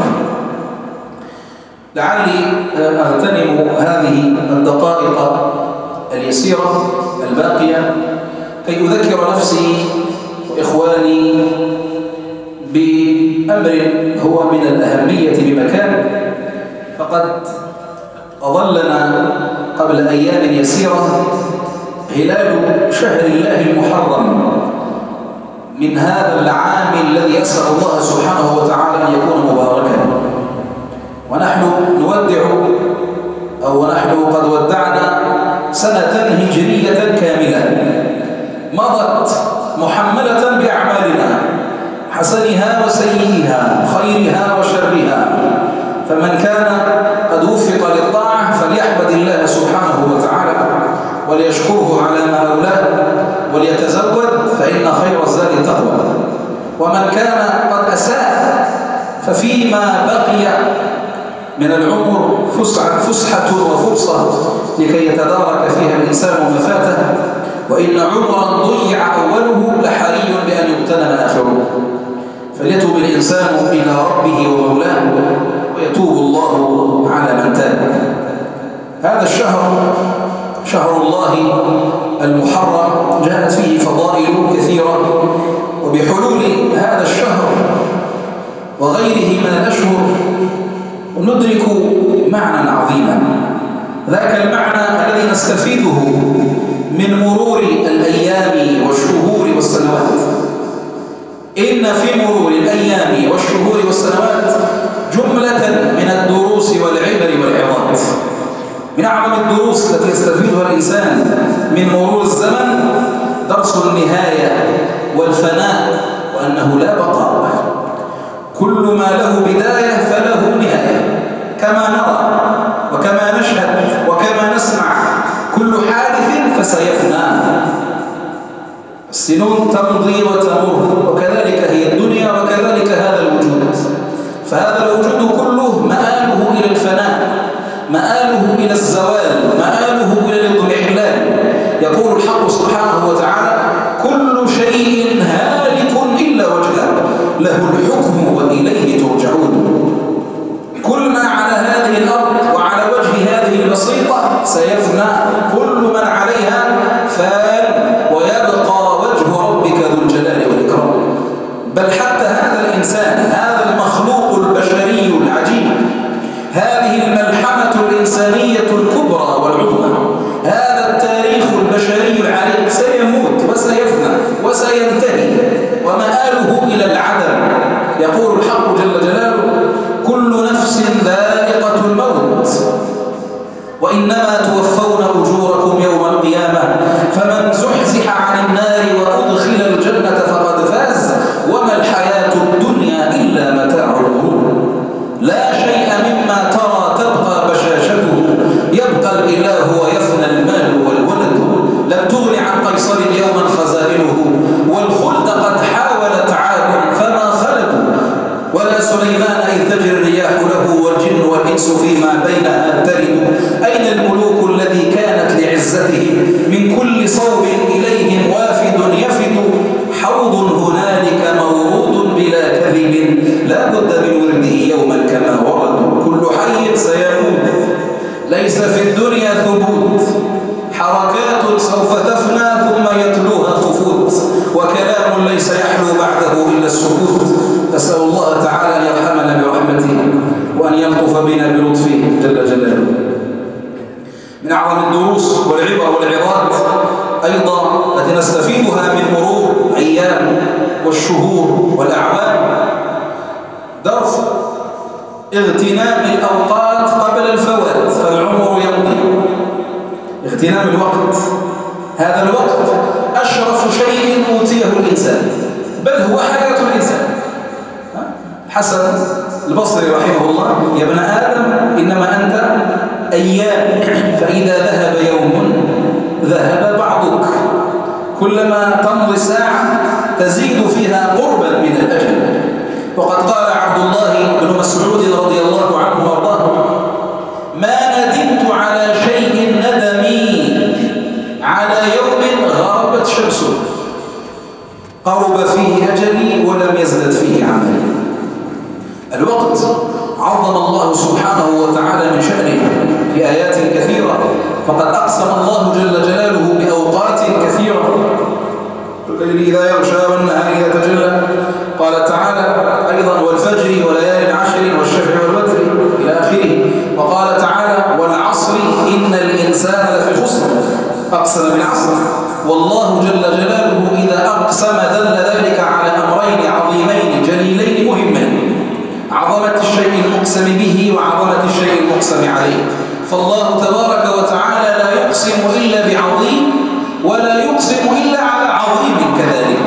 لعلي أغتنم هذه الدقائق اليسيرة الباقية كي أذكر نفسي وإخواني بأمر هو من الأهمية بمكان. فقد أظلنا قبل أيام يسيرة هلال شهر الله المحرم من هذا العام الذي أسأل الله سبحانه وتعالى أن يكون مباركا. ونحن نودع ونحن قد ودعنا سنة هجرية كاملة مضت محملة بأعمالنا، حسنها وسيئها، خيرها وشرها. فمن كان قد وفق للطاعة فليحمد الله سبحانه وتعالى وليشكره على ما أولاه وليتزود، فإن خير الزاد التقوى. ومن كان قد أساء ففيما بقي من العمر فسحة وفرصة لكي يتدارك فيها الإنسان مفاته. وإن عمرا ضيع أوله لحري بأن يغتنم آخره. فليتوب الإنسان إلى ربه ومولاه ويتوب الله على من تاب. هذا الشهر شهر الله المحرم جاءت فيه فضائل كثيرة، وبحلول هذا الشهر وغيره من الأشهر ندرك معنى عظيما. ذاك المعنى الذي نستفيده من مرور الأيام والشهور والسنوات. إن في مرور الأيام والشهور والسنوات جملة من الدروس والعبر والعظات. من أعظم الدروس التي يستفيدها الإنسان من مرور الزمن درس النهاية والفناء، وأنه لا بقاء. كل ما له بداية فله نهاية، كما نرى وكما نشهد وكما نسمع. كل حادث فسيفنى. السنون تمضي وتمر، وكذلك هي الدنيا وكذلك هذا الوجود. فهذا الوجود كله مآله إلى الفناء، مآله إلى الزوال، مآله إلى الاضمحلال. يقول الحق سبحانه وتعالى: كل شيء هالك إلا وجهه له الحكم وإليه ترجعون. كل ما على هذه الأرض وعلى وجه هذه البسيطة سيفنى. كل من عليها فان، ويبقى وجه ربك ذو الجلال والإكرام. بل حتى هذا الإنسان، هذا المخلوق البشري العجيب، هذه الملحمة الإنسانية الكبرى والعظمى، هذا التاريخ البشري العريق سيموت وسيفنى وسينتهي ومآله إلى العدم. يقول الحق جل جلاله: كل نفس ذائقة الموت وإنما توفون أجوركم يوم القيامة فمن زحزح عن النار وأدخل الجنة فقد فاز وما الحياة الدنيا إلا متاع الغرور. لا شيء مما ترى تبقى بشاشته، يبقى الإله ويفنى المال والولد. لم تغن عن قيصر يوما خزائنه والخلد قد حاولت عاد فما خلدوا. ولا سليمان إذ تجري الرياح له والجن والإنس فيما بينها ترد. أين الملوك الذي كانت لعزته من كل صوب إليهم وافد يفد. حوض هنالك مورود بلا كذب لا بد من ورده يوما كما ورد. كل حي سيموت ليس في الدنيا ثبوت. حركات سوف تفنى ثم يتلوها خفوت. وكلام ليس يحلو بعده إلا السكوت. أسأل الله تعالى أن يرحمنا برحمته وأن وأن يلطف بنا بلطفه جل جلاله. من أعظم الدروس والعبر والعظات أيضا التي نستفيدها من مرور أيام والشهور والأعوام درس اغتنام الأوقات قبل الفوات فالعمر يمضي. اغتنام الوقت، هذا الوقت أشرف شيء أوتيه الإنسان، بل هو حياة الإنسان. حسن البصري رحمه الله: يا ابن آدم إنما أنت أيام، فإذا ذهب يوم ذهب بعضك. كلما تمضي ساعة تزيد فيها قربا من الأجل. وقد قال عبد الله بن مسعود رضي الله عنه وارضاه: ما ندمت على شيء ندمي على يوم غربت شمسه قرب فيه أجلي ولم يزدد فيه عملي. الوقت عظم الله سبحانه وتعالى من شأنه في آيات كثيرة، فقد أقسم الله جل جلاله بأوقات كثيرة: الليل إذا يغشى والنهار إذا تجلى. قال تعالى أيضا: والفجر وليال عشر والشفع والوتر إلى آخره. وقال تعالى: والعصر إن الإنسان لفي خسر. أقسم بالعصر، والله جل جلاله إذا أقسم دل ذلك على أمرين عظيمين جليلين مهمين: عظمة الشيء المقسم به وعظمة الشيء المقسم عليه. فالله تبارك وتعالى لا يقسم إلا بعظيم ولا يقسم إلا على عظيم كذلك.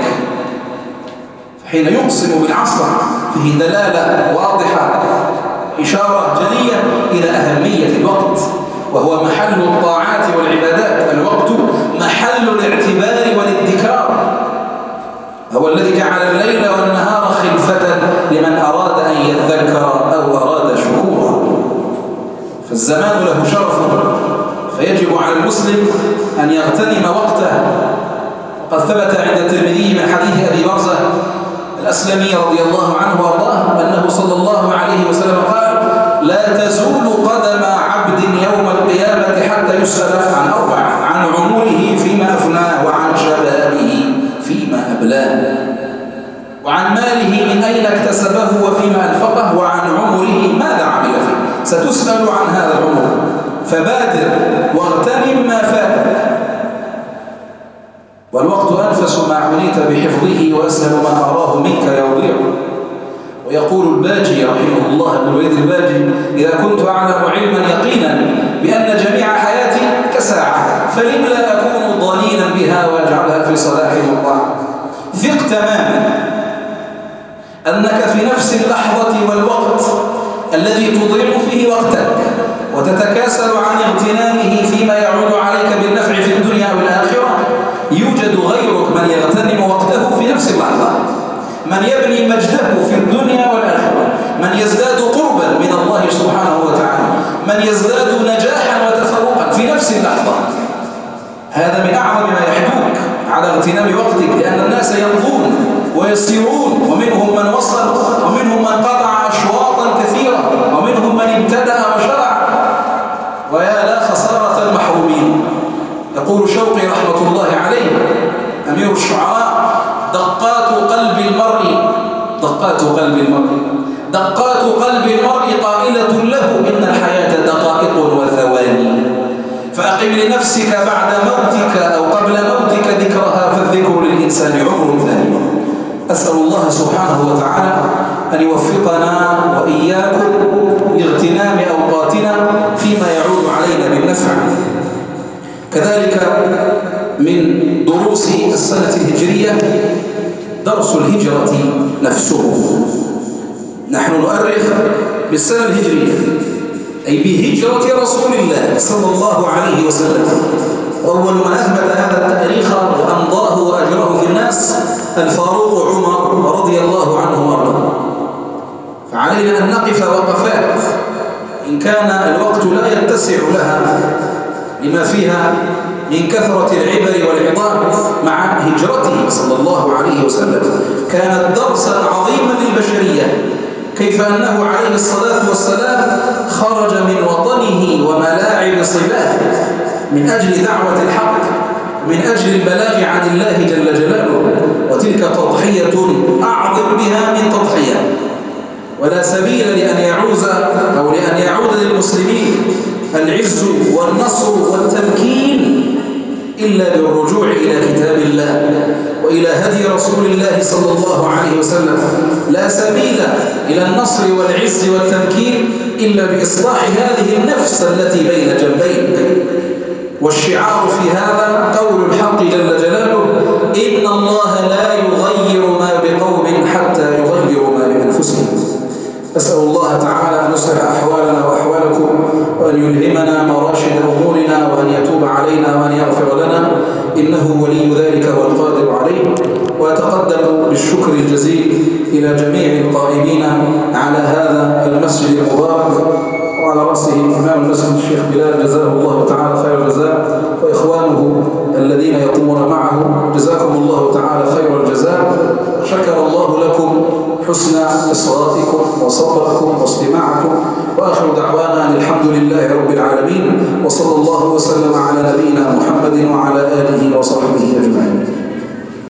حين يقسم بالعصر فيه دلالة واضحة، إشارة جلية إلى أهمية الوقت، وهو محل الطاعات والعبادات. الوقت محل الاعتبار والادكار، هو الذي جعل الليل والنهار خلفة لمن أراد أن يذكر أو أراد شكورا. فالزمان له شرف، فيجب على المسلم أن يغتنم وقته. وقد ثبت عند الترمذي من حديث أبي برزة الأسلمي رضي الله عنه وارضاه أنه صلى الله عليه وسلم قال: لا تزول قدم عبد يوم القيامة حتى يسأل عن أربع: عن عمره فيما أفناه، وعن شبابه فيما أبلاه، وعن ماله من أين اكتسبه وفيما أنفقه، وعن عمره ماذا عمل فيه. ستسأل عن هذا العمر، فبادر واغتنم ما فات. والوقت أنفس ما عنيت بحفظه، وأسهل ما أراه منك يضيع. ويقول الباجي رحمه الله ابن الوليد الباجي: إذا كنت أعلم علما يقينا بأن جميع حياتي كساعة، فلم لا أكون ضنينا بها وأجعلها في صلاح وطاعة. ثق تماما أنك في نفس اللحظة والوقت الذي تضيع فيه وقتك وتتكاسل عن اغتنامه فيما يعود عليك بالنفع في الدنيا والآخرة، يوجد غيرك من يغتنم وقته في نفس اللحظة، من يبني مجده في الدنيا والآخرة، من يزداد قربا من الله سبحانه وتعالى، من يزداد نجاحا وتفوقا في نفس اللحظة. هذا من أعظم ما يحدوك على اغتنام وقتك، لأن الناس يمضون ويسيرون، ومنهم من وصل ومنهم من قطع أشواطا كثيرة، ومنهم من ابتدأ وشرع. ويا لا خسارة المحرومين. يقول شوقي رحمة الله عليه أمير الشعراء: دقات قلب المرء قائلة له إن الحياة دقائق وثواني، فأقم لنفسك بعد موتك أو قبل موتك ذكرها، فالذكر للإنسان عمر ثاني. أسأل الله سبحانه وتعالى أن يوفقنا وإياكم لاغتنام أوقاتنا فيما يعود علينا بالنفع. كذلك من دروس السنة الهجرية درس الهجرة نفسه. نحن نؤرخ بالسنة الهجرية، أي بهجرة رسول الله صلى الله عليه وسلم. أول من أثبت هذا التاريخ وأمضاه وأجره في الناس الفاروق عمر رضي الله عنه وارضاه. فعلينا أن نقف وقفات إن كان الوقت لا يتسع لها لما فيها من كثرة العبر والعظام مع هجرته صلى الله عليه وسلم. كانت درسا عظيما للبشرية، كيف أنه عليه الصلاة والسلام خرج من وطنه وملاعب صباه من أجل دعوة الحق، من أجل البلاغ عن الله جل جلاله، وتلك تضحية أعظم بها من تضحية. ولا سبيل لأن يعود للمسلمين العز والنصر والتمكين إلا بالرجوع إلى كتاب الله وإلى هدي رسول الله صلى الله عليه وسلم. لا سبيل إلى النصر والعز والتمكين إلا بإصلاح هذه النفس التي بين جنبين. والشعار في هذا قول الحق جل جلاله: إن الله لا يغير ما بقوم حتى يغيروا ما بأنفسهم. أسأل الله تعالى أن يصلح أحوالنا وأحوالكم، وأن يلهمنا مراشد أمورنا، وأن يتوب علينا، وأن يغفر لنا، إنه ولي ذلك والقادر عليه. وأتقدم بالشكر الجزيل إلى جميع القائمين على هذا المسجد المبارك، وعلى رأسه إمام المسجد الشيخ بلال جزاه الله تعالى خير الجزاء، وإخوانه الذين يقومون معه جزاكم الله تعالى خير الجزاء. شكر الله لكم حسن إصغائكم وصبركم واستماعكم، وآخر دعوانا أن الحمد لله رب العالمين، وصلى الله وسلم على نبينا محمد وعلى آله وصحبه أجمعين.